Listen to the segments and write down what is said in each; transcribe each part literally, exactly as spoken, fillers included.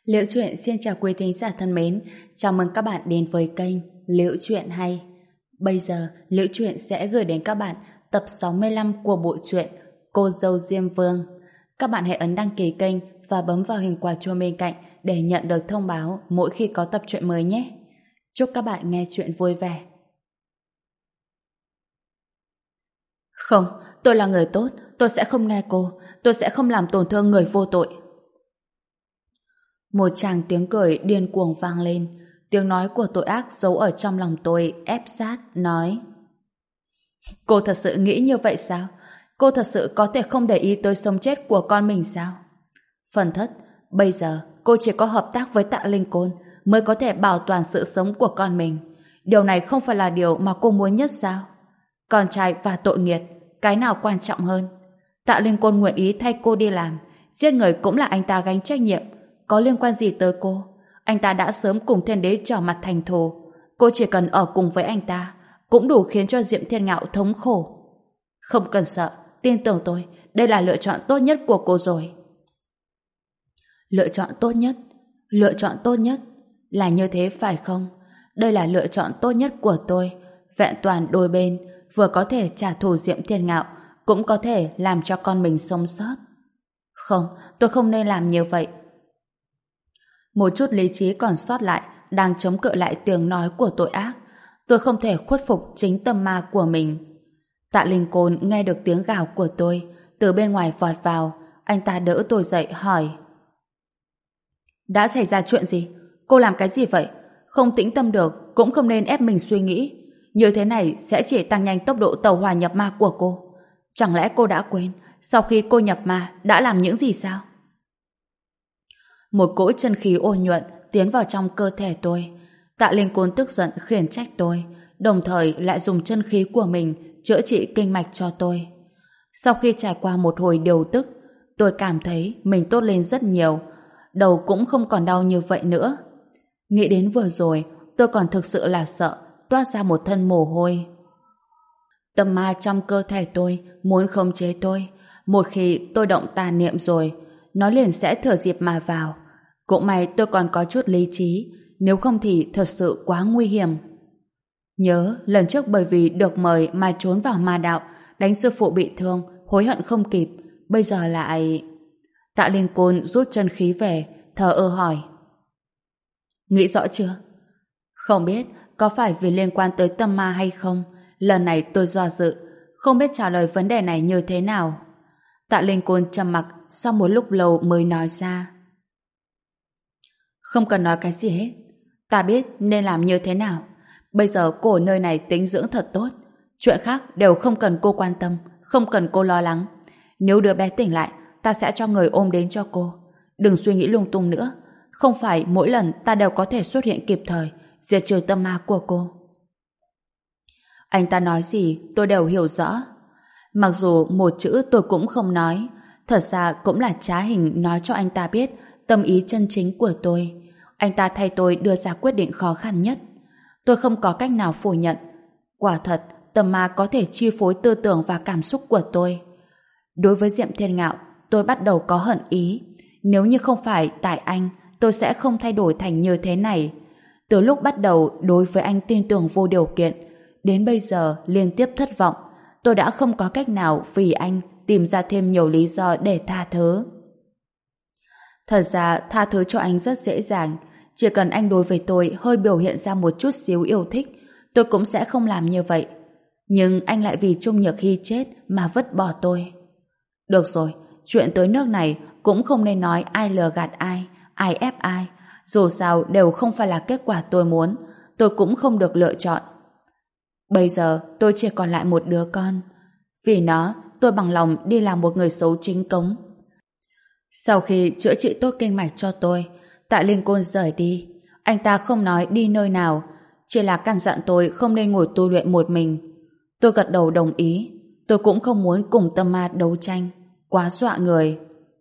Liễu Chuyện xin chào quý thính giả thân mến, chào mừng các bạn đến với kênh Liễu Chuyện Hay. Bây giờ, Liễu Chuyện sẽ gửi đến các bạn tập sáu mươi lăm của bộ truyện Cô dâu Diêm Vương. Các bạn hãy ấn đăng ký kênh và bấm vào hình quả chuông bên cạnh để nhận được thông báo mỗi khi có tập truyện mới nhé. Chúc các bạn nghe chuyện vui vẻ. Không, tôi là người tốt, tôi sẽ không nghe cô, tôi sẽ không làm tổn thương người vô tội. Một tràng tiếng cười điên cuồng vang lên, tiếng nói của tội ác giấu ở trong lòng tôi ép sát, nói: Cô thật sự nghĩ như vậy sao? Cô thật sự có thể không để ý tới sống chết của con mình sao? Phần thất, bây giờ cô chỉ có hợp tác với Tạ Linh Côn mới có thể bảo toàn sự sống của con mình. Điều này không phải là điều mà cô muốn nhất sao? Con trai và tội nghiệt, cái nào quan trọng hơn? Tạ Linh Côn nguyện ý thay cô đi làm, giết người cũng là anh ta gánh trách nhiệm, có liên quan gì tới cô? Anh ta đã sớm cùng Thiên Đế trở mặt thành thù, cô chỉ cần ở cùng với anh ta cũng đủ khiến cho Diệm Thiên Ngạo thống khổ. Không cần sợ, tin tưởng tôi, đây là lựa chọn tốt nhất của cô rồi. Lựa chọn tốt nhất? Lựa chọn tốt nhất? Là như thế phải không? Đây là lựa chọn tốt nhất của tôi, vẹn toàn đôi bên, vừa có thể trả thù Diệm Thiên Ngạo, cũng có thể làm cho con mình sống sót. Không, tôi không nên làm như vậy. Một chút lý trí còn sót lại đang chống cự lại tiếng nói của tội ác. Tôi không thể khuất phục chính tâm ma của mình. Tạ Linh Côn nghe được tiếng gào của tôi, từ bên ngoài vọt vào. Anh ta đỡ tôi dậy hỏi: Đã xảy ra chuyện gì? Cô làm cái gì vậy? Không tĩnh tâm được, cũng không nên ép mình suy nghĩ. Như thế này sẽ chỉ tăng nhanh tốc độ tẩu hỏa nhập ma của cô. Chẳng lẽ cô đã quên sau khi cô nhập ma đã làm những gì sao? Một cỗ chân khí ôn nhuận tiến vào trong cơ thể tôi. Tạ Linh Côn tức giận khiển trách tôi, đồng thời lại dùng chân khí của mình chữa trị kinh mạch cho tôi. Sau khi trải qua một hồi điều tức, tôi cảm thấy mình tốt lên rất nhiều, đầu cũng không còn đau như vậy nữa. Nghĩ đến vừa rồi, tôi còn thực sự là sợ toát ra một thân mồ hôi. Tâm ma trong cơ thể tôi muốn khống chế tôi. Một khi tôi động tà niệm rồi, nó liền sẽ thừa dịp mà vào. Cũng may tôi còn có chút lý trí, nếu không thì thật sự quá nguy hiểm. Nhớ lần trước bởi vì được mời mà trốn vào ma đạo, đánh sư phụ bị thương, hối hận không kịp. Bây giờ lại... Tạ Linh Côn rút chân khí về, thờ ơ hỏi: Nghĩ rõ chưa? Không biết có phải vì liên quan tới tâm ma hay không. Lần này tôi do dự, không biết trả lời vấn đề này như thế nào. Tạ Linh Côn trầm mặc, sau một lúc lâu mới nói ra: Không cần nói cái gì hết. Ta biết nên làm như thế nào. Bây giờ cô ở nơi này tĩnh dưỡng thật tốt. Chuyện khác đều không cần cô quan tâm, không cần cô lo lắng. Nếu đứa bé tỉnh lại, ta sẽ cho người ôm đến cho cô. Đừng suy nghĩ lung tung nữa. Không phải mỗi lần ta đều có thể xuất hiện kịp thời, diệt trừ tâm ma của cô. Anh ta nói gì tôi đều hiểu rõ. Mặc dù một chữ tôi cũng không nói, thật ra cũng là trá hình nói cho anh ta biết tâm ý chân chính của tôi. Anh ta thay tôi đưa ra quyết định khó khăn nhất. Tôi không có cách nào phủ nhận. Quả thật, tâm ma có thể chi phối tư tưởng và cảm xúc của tôi. Đối với Diệm Thiên Ngạo, tôi bắt đầu có hận ý. Nếu như không phải tại anh, tôi sẽ không thay đổi thành như thế này. Từ lúc bắt đầu đối với anh tin tưởng vô điều kiện, đến bây giờ liên tiếp thất vọng, tôi đã không có cách nào vì anh tìm ra thêm nhiều lý do để tha thứ. Thật ra tha thứ cho anh rất dễ dàng. Chỉ cần anh đối với tôi hơi biểu hiện ra một chút xíu yêu thích, tôi cũng sẽ không làm như vậy. Nhưng anh lại vì Trung Nhược Hy chết mà vứt bỏ tôi. Được rồi, chuyện tới nước này cũng không nên nói ai lừa gạt ai, ai ép ai. Dù sao đều không phải là kết quả tôi muốn, tôi cũng không được lựa chọn. Bây giờ tôi chỉ còn lại một đứa con. Vì nó, tôi bằng lòng đi làm một người xấu chính cống. Sau khi chữa trị tốt kinh mạch cho tôi, Tạ Linh Côn rời đi. Anh ta không nói đi nơi nào, chỉ là căn dặn tôi không nên ngồi tu luyện một mình. Tôi gật đầu đồng ý. Tôi cũng không muốn cùng tâm ma đấu tranh, quá dọa người.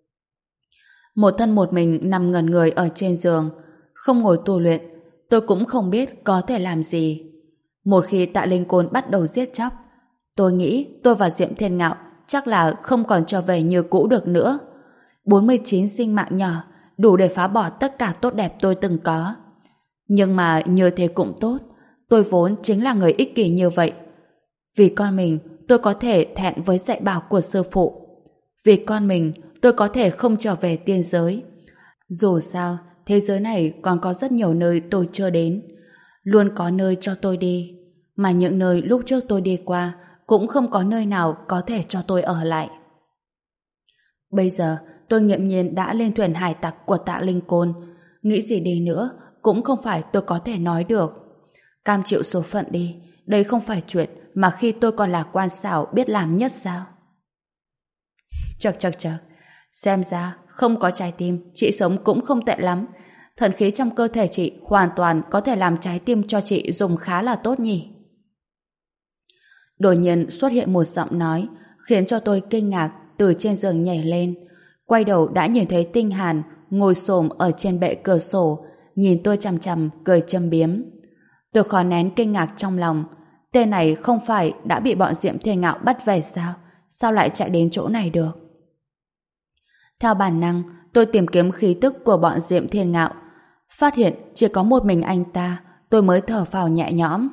Một thân một mình nằm ngẩn người ở trên giường, không ngồi tu luyện, tôi cũng không biết có thể làm gì. Một khi Tạ Linh Côn bắt đầu giết chóc, tôi nghĩ tôi và Diệm Thiên Ngạo chắc là không còn trở về như cũ được nữa. bốn mươi chín sinh mạng nhỏ đủ để phá bỏ tất cả tốt đẹp tôi từng có. Nhưng mà như thế cũng tốt, tôi vốn chính là người ích kỷ như vậy. Vì con mình, tôi có thể thẹn với dạy bảo của sư phụ. Vì con mình, tôi có thể không trở về tiên giới. Dù sao, thế giới này còn có rất nhiều nơi tôi chưa đến. Luôn có nơi cho tôi đi. Mà những nơi lúc trước tôi đi qua cũng không có nơi nào có thể cho tôi ở lại. Bây giờ, tôi nghiễm nhiên đã lên thuyền hải tặc của Tạ Linh Côn. Nghĩ gì đi nữa, cũng không phải tôi có thể nói được. Cam chịu số phận đi. Đây không phải chuyện mà khi tôi còn là quan xảo biết làm nhất sao? Chật chật chật. Xem ra, không có trái tim, chị sống cũng không tệ lắm. Thần khí trong cơ thể chị hoàn toàn có thể làm trái tim cho chị dùng khá là tốt nhỉ. Đột nhiên xuất hiện một giọng nói khiến cho tôi kinh ngạc, từ trên giường nhảy lên. Quay đầu đã nhìn thấy Tinh Hàn ngồi xổm ở trên bệ cửa sổ, nhìn tôi chằm chằm cười châm biếm. Tôi khó nén kinh ngạc trong lòng. Tên này không phải đã bị bọn Diệm Thiên Ngạo bắt về sao? Sao lại chạy đến chỗ này được? Theo bản năng, tôi tìm kiếm khí tức của bọn Diệm Thiên Ngạo. Phát hiện chỉ có một mình anh ta, tôi mới thở phào nhẹ nhõm.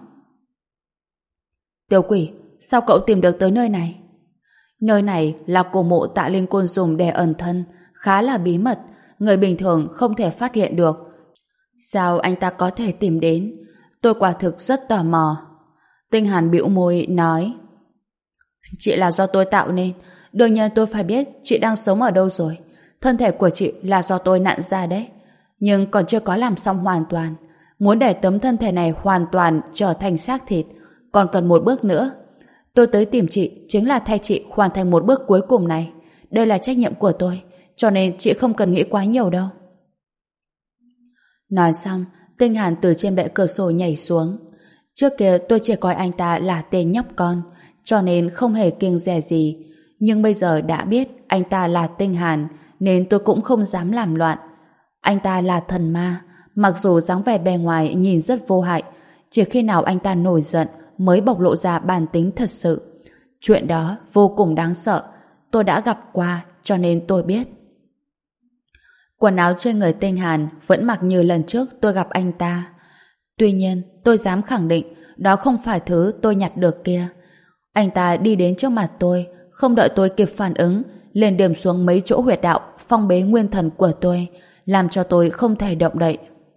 Tiểu quỷ, sao cậu tìm được tới nơi này? Nơi này là cổ mộ Tạ Linh Côn dùng để ẩn thân, khá là bí mật, người bình thường không thể phát hiện được. Sao anh ta có thể tìm đến? Tôi quả thực rất tò mò. Tinh Hàn bĩu môi nói: Chị là do tôi tạo nên, đương nhiên tôi phải biết chị đang sống ở đâu rồi. Thân thể của chị là do tôi nặn ra đấy, nhưng còn chưa có làm xong hoàn toàn. Muốn để tấm thân thể này hoàn toàn trở thành xác thịt, còn cần một bước nữa. Tôi tới tìm chị chính là thay chị hoàn thành một bước cuối cùng này. Đây là trách nhiệm của tôi, cho nên chị không cần nghĩ quá nhiều đâu. Nói xong, Tinh Hàn từ trên bệ cửa sổ nhảy xuống. Trước kia tôi chỉ coi anh ta là tên nhóc con, cho nên không hề kiêng dè gì. Nhưng bây giờ đã biết anh ta là Tinh Hàn, nên tôi cũng không dám làm loạn. Anh ta là thần ma, mặc dù dáng vẻ bề ngoài nhìn rất vô hại, chỉ khi nào anh ta nổi giận mới bộc lộ ra bản tính thật sự. Chuyện đó vô cùng đáng sợ. Tôi đã gặp qua, cho nên tôi biết. Quần áo trên người Tinh Hàn vẫn mặc như lần trước tôi gặp anh ta. Tuy nhiên, tôi dám khẳng định đó không phải thứ tôi nhặt được kia. Anh ta đi đến trước mặt tôi, không đợi tôi kịp phản ứng, liền điểm xuống mấy chỗ huyệt đạo phong bế nguyên thần của tôi, làm cho tôi không thể động đậy.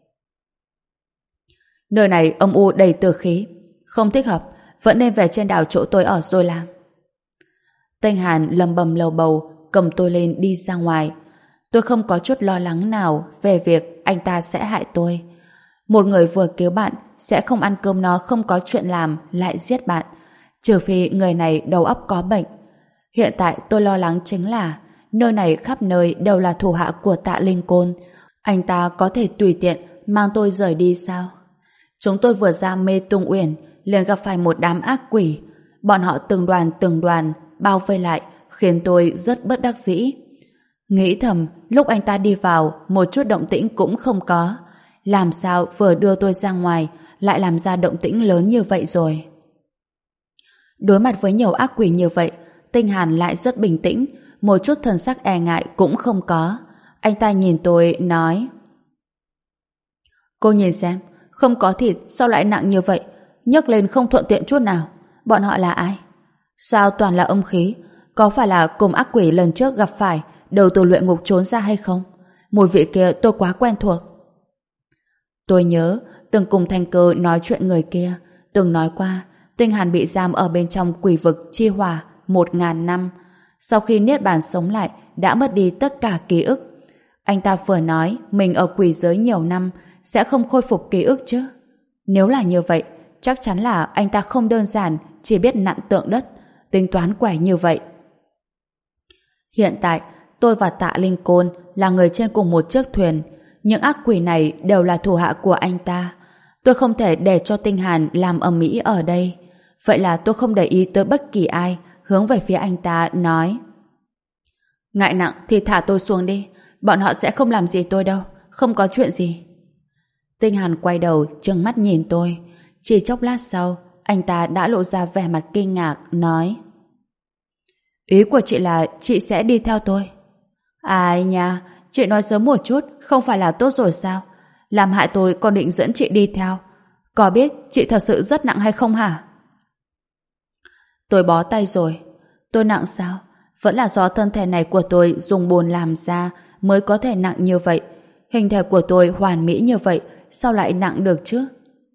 Nơi này âm u đầy tử khí, không thích hợp, vẫn nên về trên đảo chỗ tôi ở rồi làm. Tinh Hàn lầm bầm lầu bầu, cầm tôi lên đi ra ngoài. Tôi không có chút lo lắng nào về việc anh ta sẽ hại tôi. Một người vừa cứu bạn sẽ không ăn cơm no không có chuyện làm lại giết bạn, trừ phi người này đầu óc có bệnh. Hiện tại tôi lo lắng chính là nơi này khắp nơi đều là thủ hạ của Tạ Linh Côn. Anh ta có thể tùy tiện mang tôi rời đi sao? Chúng tôi vừa ra Mê Tung Uyển liền gặp phải một đám ác quỷ. Bọn họ từng đoàn từng đoàn bao vây lại, khiến tôi rất bất đắc dĩ. Nghĩ thầm, lúc anh ta đi vào, một chút động tĩnh cũng không có. Làm sao vừa đưa tôi ra ngoài lại làm ra động tĩnh lớn như vậy rồi? Đối mặt với nhiều ác quỷ như vậy, Tinh Hàn lại rất bình tĩnh, một chút thần sắc e ngại cũng không có. Anh ta nhìn tôi nói: Cô nhìn xem, không có thịt sao lại nặng như vậy, nhấc lên không thuận tiện chút nào. Bọn họ là ai? Sao toàn là âm khí? Có phải là cùng ác quỷ lần trước gặp phải đầu từ luyện ngục trốn ra hay không? Mùi vị kia tôi quá quen thuộc. Tôi nhớ từng cùng Thanh Cơ nói chuyện người kia, từng nói qua Tinh Hàn bị giam ở bên trong quỷ vực chi hỏa một ngàn năm. Sau khi niết bàn sống lại đã mất đi tất cả ký ức. Anh ta vừa nói mình ở quỷ giới nhiều năm sẽ không khôi phục ký ức chứ. Nếu là như vậy, chắc chắn là anh ta không đơn giản chỉ biết nặn tượng đất, tính toán quẻ như vậy. Hiện tại, tôi và Tạ Linh Côn là người trên cùng một chiếc thuyền. Những ác quỷ này đều là thủ hạ của anh ta. Tôi không thể để cho Tinh Hàn làm ầm ĩ ở đây. Vậy là tôi không để ý tới bất kỳ ai, hướng về phía anh ta nói: Ngại nặng thì thả tôi xuống đi, bọn họ sẽ không làm gì tôi đâu, không có chuyện gì. Tinh Hàn quay đầu trừng mắt nhìn tôi. Chỉ chốc lát sau, anh ta đã lộ ra vẻ mặt kinh ngạc, nói: Ý của chị là chị sẽ đi theo tôi? Ai nha, chị nói sớm một chút không phải là tốt rồi sao? Làm hại tôi còn định dẫn chị đi theo. Có biết chị thật sự rất nặng hay không hả? Tôi bó tay rồi. Tôi nặng sao? Vẫn là do thân thể này của tôi dùng bùn làm ra mới có thể nặng như vậy. Hình thể của tôi hoàn mỹ như vậy, sao lại nặng được chứ?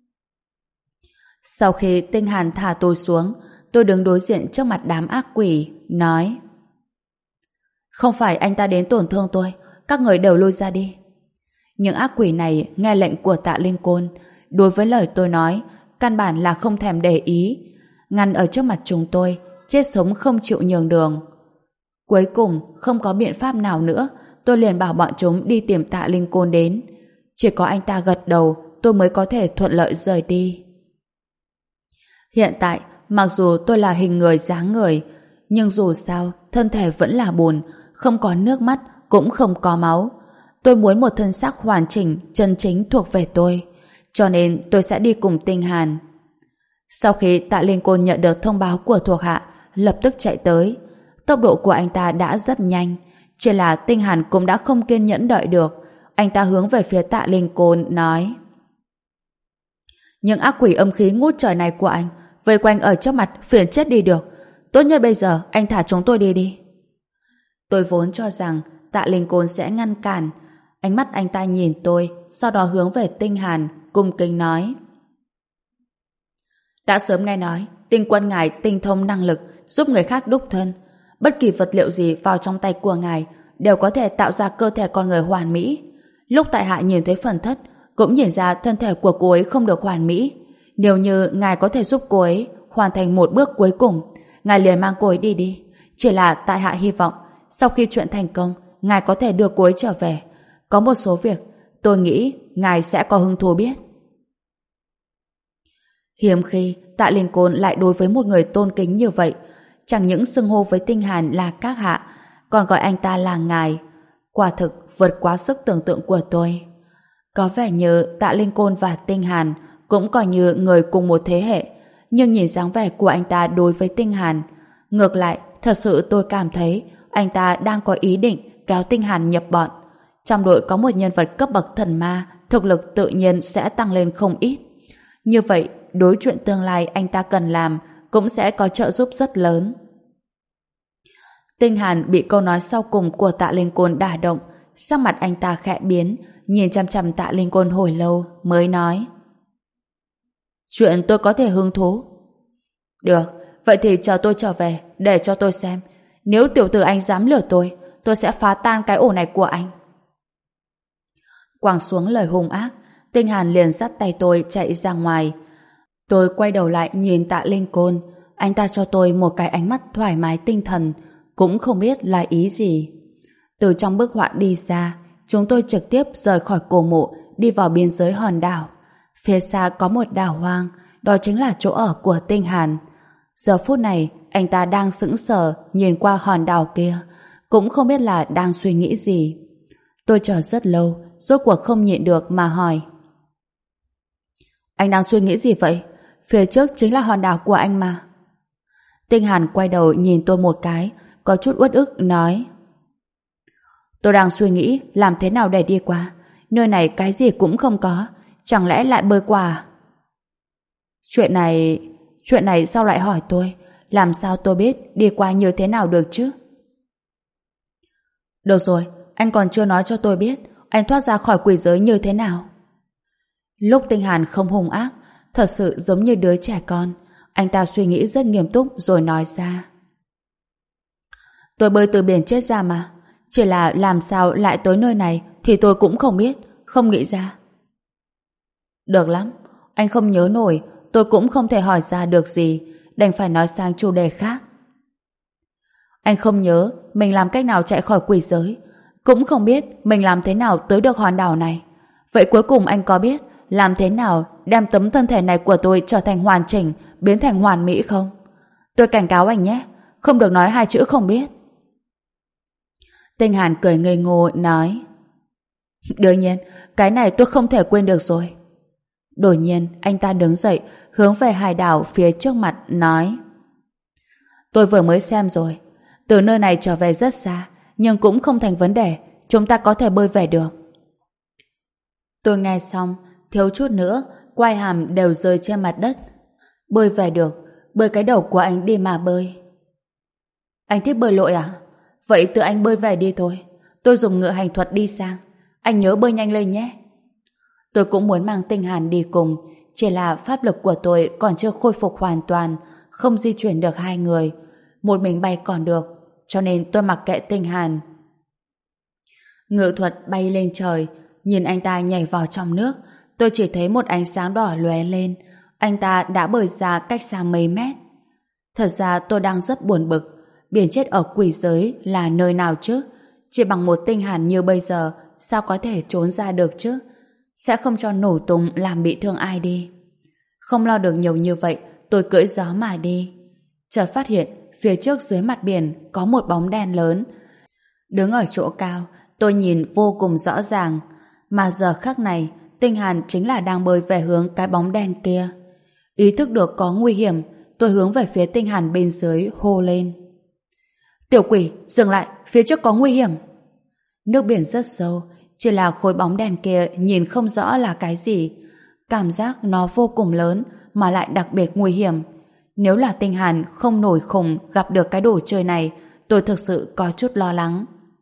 Sau khi Tinh Hàn thả tôi xuống, tôi đứng đối diện trước mặt đám ác quỷ, nói: không phải anh ta đến tổn thương tôi, các người đều lui ra đi. Những ác quỷ này nghe lệnh của Tạ Linh Côn, đối với lời tôi nói, căn bản là không thèm để ý, ngăn ở trước mặt chúng tôi, chết sống không chịu nhường đường. Cuối cùng, không có biện pháp nào nữa, tôi liền bảo bọn chúng đi tìm Tạ Linh Côn đến. Chỉ có anh ta gật đầu, tôi mới có thể thuận lợi rời đi. Hiện tại, mặc dù tôi là hình người dáng người, nhưng dù sao, thân thể vẫn là bùn, không có nước mắt, cũng không có máu. Tôi muốn một thân xác hoàn chỉnh, chân chính thuộc về tôi. Cho nên tôi sẽ đi cùng Tinh Hàn. Sau khi Tạ Linh Côn nhận được thông báo của thuộc hạ, lập tức chạy tới. Tốc độ của anh ta đã rất nhanh, chỉ là Tinh Hàn cũng đã không kiên nhẫn đợi được. Anh ta hướng về phía Tạ Linh Côn nói: những ác quỷ âm khí ngút trời này của anh vây quanh ở trước mặt phiền chết đi được. Tốt nhất bây giờ anh thả chúng tôi đi đi. Tôi vốn cho rằng Tạ Linh Côn sẽ ngăn cản. Ánh mắt anh ta nhìn tôi, sau đó hướng về Tinh Hàn, cung kính nói: đã sớm nghe nói Tinh quân ngài tinh thông năng lực giúp người khác đúc thân. Bất kỳ vật liệu gì vào trong tay của ngài đều có thể tạo ra cơ thể con người hoàn mỹ. Lúc tại hạ nhìn thấy phần thất, cũng nhìn ra thân thể của cô ấy không được hoàn mỹ. Nếu như ngài có thể giúp cô ấy hoàn thành một bước cuối cùng, ngài liền mang cô ấy đi đi. Chỉ là tại hạ hy vọng sau khi chuyện thành công, ngài có thể đưa cô ấy trở về. Có một số việc tôi nghĩ ngài sẽ có hứng thú biết. Hiếm khi Tạ Linh Côn lại đối với một người tôn kính như vậy, chẳng những xưng hô với Tinh Hàn là các hạ, còn gọi anh ta là ngài. Quả thực vượt quá sức tưởng tượng của tôi. Có vẻ như Tạ Linh Côn và Tinh Hàn cũng coi như người cùng một thế hệ, nhưng nhìn dáng vẻ của anh ta đối với Tinh Hàn, ngược lại thật sự tôi cảm thấy anh ta đang có ý định kéo Tinh Hàn nhập bọn. Trong đội có một nhân vật cấp bậc thần ma, thực lực tự nhiên sẽ tăng lên không ít. Như vậy, đối chuyện tương lai anh ta cần làm cũng sẽ có trợ giúp rất lớn. Tinh Hàn bị câu nói sau cùng của Tạ Linh Côn đả động, sắc mặt anh ta khẽ biến, nhìn chăm chăm Tạ Linh Côn hồi lâu mới nói: chuyện tôi có thể hứng thú. Được, vậy thì chờ tôi trở về để cho tôi xem. Nếu tiểu tử anh dám lừa tôi, tôi sẽ phá tan cái ổ này của anh. Quẳng xuống lời hung ác, Tinh Hàn liền dắt tay tôi chạy ra ngoài. Tôi quay đầu lại nhìn Tạ Linh Côn, anh ta cho tôi một cái ánh mắt thoải mái tinh thần, cũng không biết là ý gì. Từ trong bức họa đi ra, chúng tôi trực tiếp rời khỏi cổ mộ, đi vào biên giới hòn đảo. Phía xa có một đảo hoang, đó chính là chỗ ở của Tinh Hàn. Giờ phút này, anh ta đang sững sờ nhìn qua hòn đảo kia, cũng không biết là đang suy nghĩ gì. Tôi chờ rất lâu, rốt cuộc không nhịn được mà hỏi: anh đang suy nghĩ gì vậy? Phía trước chính là hòn đảo của anh mà. Tinh Hàn quay đầu nhìn tôi một cái, có chút uất ức nói: tôi đang suy nghĩ làm thế nào để đi qua. Nơi này cái gì cũng không có, chẳng lẽ lại bơi qua à? Chuyện này... Chuyện này sao lại hỏi tôi? Làm sao tôi biết đi qua như thế nào được chứ? Được rồi, anh còn chưa nói cho tôi biết anh thoát ra khỏi quỷ giới như thế nào. Lúc Tinh Hàn không hung ác, thật sự giống như đứa trẻ con. Anh ta suy nghĩ rất nghiêm túc rồi nói ra: tôi bơi từ biển chết ra mà. Chỉ là làm sao lại tới nơi này thì tôi cũng không biết, không nghĩ ra. Được lắm, anh không nhớ nổi, tôi cũng không thể hỏi ra được gì, đành phải nói sang chủ đề khác. Anh không nhớ mình làm cách nào chạy khỏi quỷ giới, cũng không biết mình làm thế nào tới được hòn đảo này. Vậy cuối cùng anh có biết làm thế nào đem tấm thân thể này của tôi trở thành hoàn chỉnh, biến thành hoàn mỹ không? Tôi cảnh cáo anh nhé, không được nói hai chữ không biết. Tinh Hàn cười ngây ngô nói: đương nhiên, cái này tôi không thể quên được rồi. Đột nhiên, anh ta đứng dậy, hướng về hải đảo phía trước mặt, nói: tôi vừa mới xem rồi, từ nơi này trở về rất xa, nhưng cũng không thành vấn đề, chúng ta có thể bơi về được. Tôi nghe xong, thiếu chút nữa, quai hàm đều rơi trên mặt đất. Bơi về được, bơi cái đầu của anh đi mà bơi. Anh thích bơi lội à? Vậy tự anh bơi về đi thôi. Tôi dùng ngựa hành thuật đi sang. Anh nhớ bơi nhanh lên nhé. Tôi cũng muốn mang Tinh Hàn đi cùng, chỉ là pháp lực của tôi còn chưa khôi phục hoàn toàn, không di chuyển được hai người. Một mình bay còn được, cho nên tôi mặc kệ Tinh Hàn. Ngự thuật bay lên trời, nhìn anh ta nhảy vào trong nước, tôi chỉ thấy một ánh sáng đỏ lóe lên. Anh ta đã bơi ra cách xa mấy mét. Thật ra tôi đang rất buồn bực. Biển chết ở quỷ giới là nơi nào chứ? Chỉ bằng một Tinh Hàn như bây giờ, sao có thể trốn ra được chứ? Sẽ không cho nổ tung làm bị thương ai đi. Không lo được nhiều như vậy, tôi cưỡi gió mà đi. Chợt phát hiện phía trước dưới mặt biển có một bóng đen lớn. Đứng ở chỗ cao, tôi nhìn vô cùng rõ ràng. Mà giờ khắc này, Tinh Hàn chính là đang bơi về hướng cái bóng đen kia. Ý thức được có nguy hiểm, tôi hướng về phía Tinh Hàn bên dưới hô lên. Tiểu quỷ, dừng lại, phía trước có nguy hiểm. Nước biển rất sâu, chỉ là khối bóng đèn kia nhìn không rõ là cái gì. Cảm giác nó vô cùng lớn mà lại đặc biệt nguy hiểm. Nếu là Tinh Hàn không nổi khùng gặp được cái đồ chơi này, tôi thực sự có chút lo lắng.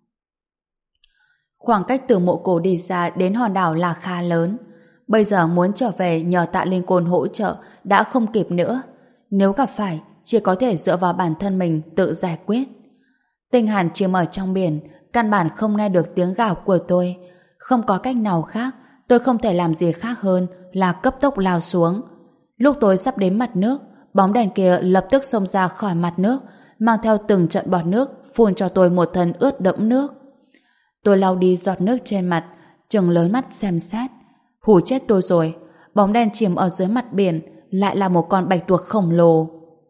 Khoảng cách từ mộ cổ đi ra đến hòn đảo là khá lớn. Bây giờ muốn trở về nhờ Tạ Linh Côn hỗ trợ đã không kịp nữa. Nếu gặp phải, chỉ có thể dựa vào bản thân mình tự giải quyết. Tinh Hàn chìm ở trong biển, căn bản không nghe được tiếng gào của tôi. Không có cách nào khác, tôi không thể làm gì khác hơn là cấp tốc lao xuống. Lúc tôi sắp đến mặt nước, bóng đèn kia lập tức xông ra khỏi mặt nước, mang theo từng trận bọt nước, phun cho tôi một thân ướt đẫm nước. Tôi lau đi giọt nước trên mặt, trừng lớn mắt xem xét. Hù chết tôi rồi, bóng đen chìm ở dưới mặt biển lại là một con bạch tuộc khổng lồ.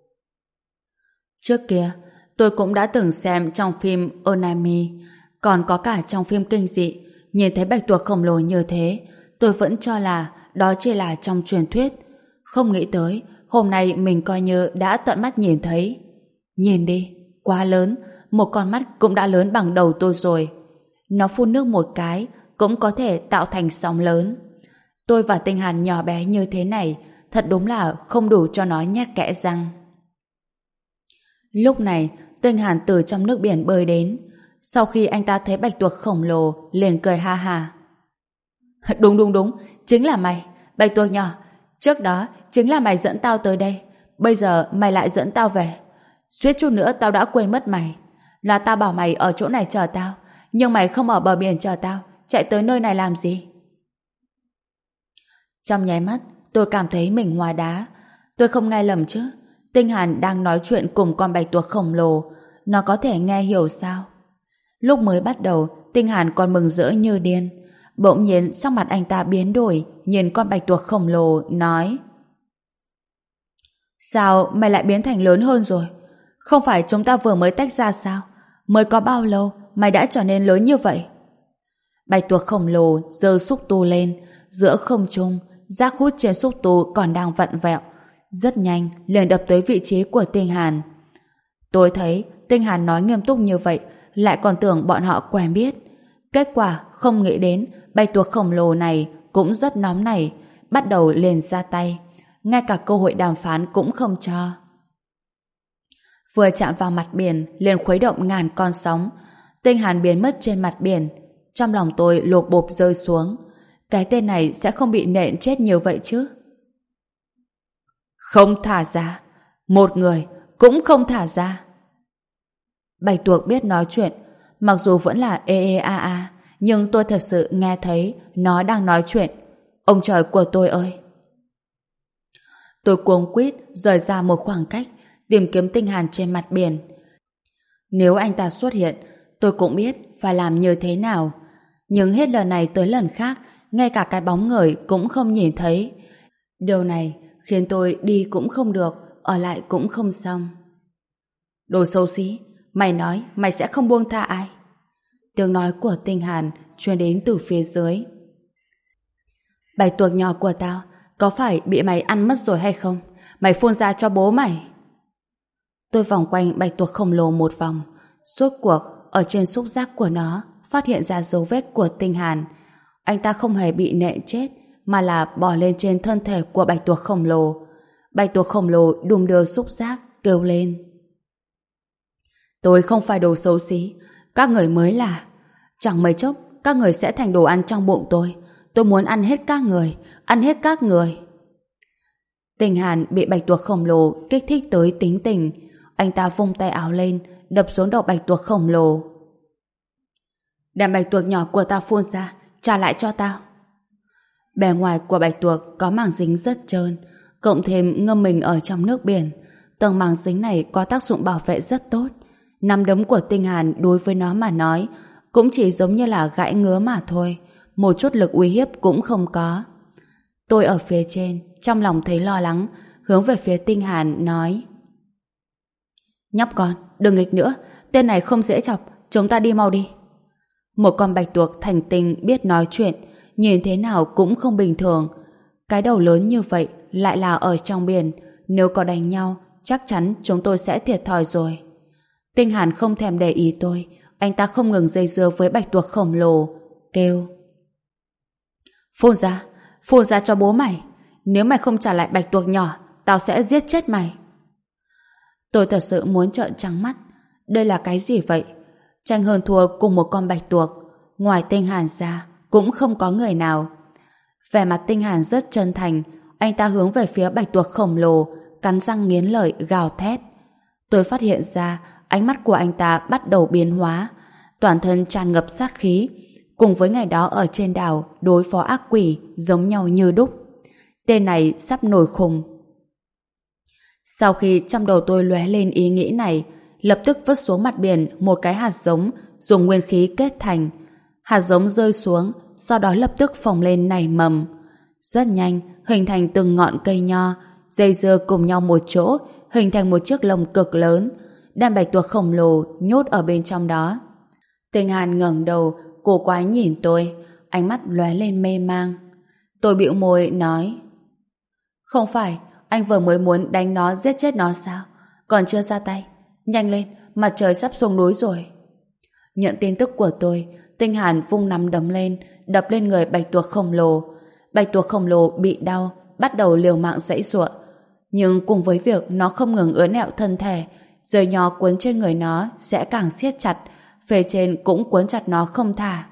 Trước kia, tôi cũng đã từng xem trong phim Onami, còn có cả trong phim kinh dị, nhìn thấy bạch tuộc khổng lồ như thế, tôi vẫn cho là đó chỉ là trong truyền thuyết. Không nghĩ tới, hôm nay mình coi như đã tận mắt nhìn thấy. Nhìn đi, quá lớn, một con mắt cũng đã lớn bằng đầu tôi rồi. Nó phun nước một cái, cũng có thể tạo thành sóng lớn. Tôi và Tinh Hàn nhỏ bé như thế này, thật đúng là không đủ cho nó nhét kẽ răng. Lúc này, Tinh Hàn từ trong nước biển bơi đến. Sau khi anh ta thấy bạch tuộc khổng lồ, liền cười ha ha. Đúng đúng đúng, chính là mày, bạch tuộc nhỏ. Trước đó, chính là mày dẫn tao tới đây. Bây giờ mày lại dẫn tao về. Suýt chút nữa tao đã quên mất mày. Là tao bảo mày ở chỗ này chờ tao, nhưng mày không ở bờ biển chờ tao, chạy tới nơi này làm gì? Trong nháy mắt, tôi cảm thấy mình hóa đá. Tôi không nghe lầm chứ? Tinh Hàn đang nói chuyện cùng con bạch tuộc khổng lồ. Nó có thể nghe hiểu sao? Lúc mới bắt đầu, Tinh Hàn còn mừng rỡ như điên. Bỗng nhiên sắc mặt anh ta biến đổi, nhìn con bạch tuộc khổng lồ, nói: Sao mày lại biến thành lớn hơn rồi? Không phải chúng ta vừa mới tách ra sao? Mới có bao lâu mày đã trở nên lớn như vậy? Bạch tuộc khổng lồ giơ xúc tu lên, giữa không trung, giác hút trên xúc tu còn đang vặn vẹo, rất nhanh liền đập tới vị trí của Tinh Hàn. Tôi thấy Tinh Hàn nói nghiêm túc như vậy, lại còn tưởng bọn họ quen biết. Kết quả không nghĩ đến bạch tuộc khổng lồ này cũng rất nóng nảy, bắt đầu liền ra tay, ngay cả cơ hội đàm phán cũng không cho. Vừa chạm vào mặt biển liền khuấy động ngàn con sóng. Tinh Hàn biến mất trên mặt biển. Trong lòng tôi lột bộp rơi xuống. Cái tên này sẽ không bị nện chết nhiều vậy chứ? Không thả ra, một người cũng không thả ra. Bạch tuộc biết nói chuyện, mặc dù vẫn là ê ê a a, nhưng tôi thật sự nghe thấy nó đang nói chuyện. Ông trời của tôi ơi! Tôi cuống quýt rời ra một khoảng cách, tìm kiếm Tinh Hàn trên mặt biển. Nếu anh ta xuất hiện, tôi cũng biết phải làm như thế nào. Nhưng hết lần này tới lần khác, ngay cả cái bóng người cũng không nhìn thấy. Điều này khiến tôi đi cũng không được, ở lại cũng không xong. Đồ xấu xí, mày nói mày sẽ không buông tha ai? Tiếng nói của Tinh Hàn truyền đến từ phía dưới. Bạch tuộc nhỏ của tao có phải bị mày ăn mất rồi hay không? Mày phun ra cho bố mày. Tôi vòng quanh bạch tuộc khổng lồ một vòng. Rốt cuộc ở trên xúc giác của nó phát hiện ra dấu vết của Tinh Hàn. Anh ta không hề bị nện chết, mà là bò lên trên thân thể của bạch tuộc khổng lồ. Bạch tuộc khổng lồ đùng đưa xúc giác, kêu lên. Tôi không phải đồ xấu xí, các người mới là. Chẳng mấy chốc, các người sẽ thành đồ ăn trong bụng tôi. Tôi muốn ăn hết các người, ăn hết các người. Tinh Hàn bị bạch tuộc khổng lồ kích thích tới tính tình. Anh ta vung tay áo lên, đập xuống đầu bạch tuộc khổng lồ. Đem bạch tuộc nhỏ của tao phun ra, trả lại cho tao. Bề ngoài của bạch tuộc có màng dính rất trơn, cộng thêm ngâm mình ở trong nước biển. Tầng màng dính này có tác dụng bảo vệ rất tốt. Nắm đấm của Tinh Hàn đối với nó mà nói cũng chỉ giống như là gãi ngứa mà thôi, một chút lực uy hiếp cũng không có. Tôi ở phía trên, trong lòng thấy lo lắng, hướng về phía Tinh Hàn nói: Nhóc con, đừng nghịch nữa, tên này không dễ chọc, chúng ta đi mau đi. Một con bạch tuộc thành tinh biết nói chuyện, nhìn thế nào cũng không bình thường. Cái đầu lớn như vậy lại là ở trong biển, nếu có đánh nhau, chắc chắn chúng tôi sẽ thiệt thòi rồi. Tinh Hàn không thèm để ý tôi, anh ta không ngừng dây dưa với bạch tuộc khổng lồ, kêu: Phun ra, phun ra cho bố mày. Nếu mày không trả lại bạch tuộc nhỏ, tao sẽ giết chết mày. Tôi thật sự muốn trợn trắng mắt. Đây là cái gì vậy? Tranh hơn thua cùng một con bạch tuộc, ngoài Tinh Hàn ra cũng không có người nào. Vẻ mặt Tinh Hàn rất chân thành, anh ta hướng về phía bạch tuộc khổng lồ, cắn răng nghiến lợi gào thét. Tôi phát hiện ra ánh mắt của anh ta bắt đầu biến hóa, toàn thân tràn ngập sát khí, cùng với ngày đó ở trên đảo đối phó ác quỷ giống nhau như đúc. Tên này sắp nổi khùng. Sau khi trong đầu tôi lóe lên ý nghĩ này, lập tức vứt xuống mặt biển một cái hạt giống dùng nguyên khí kết thành. Hạt giống rơi xuống, sau đó lập tức phồng lên nảy mầm. Rất nhanh, hình thành từng ngọn cây nho, dây dưa cùng nhau một chỗ, hình thành một chiếc lồng cực lớn, đem bạch tuộc khổng lồ nhốt ở bên trong đó. Tinh Hàn ngẩng đầu, cổ quái nhìn tôi, ánh mắt lóe lên mê mang. Tôi bĩu môi nói: Không phải, anh vừa mới muốn đánh nó giết chết nó sao? Còn chưa ra tay. Nhanh lên, mặt trời sắp xuống núi rồi. Nhận tin tức của tôi, Tinh Hàn vung nắm đấm lên, đập lên người bạch tuộc khổng lồ. Bạch tuộc khổng lồ bị đau, bắt đầu liều mạng giãy giụa. Nhưng cùng với việc nó không ngừng uốn éo thân thể, dây nho cuốn trên người nó sẽ càng siết chặt, phía trên cũng cuốn chặt nó không thả.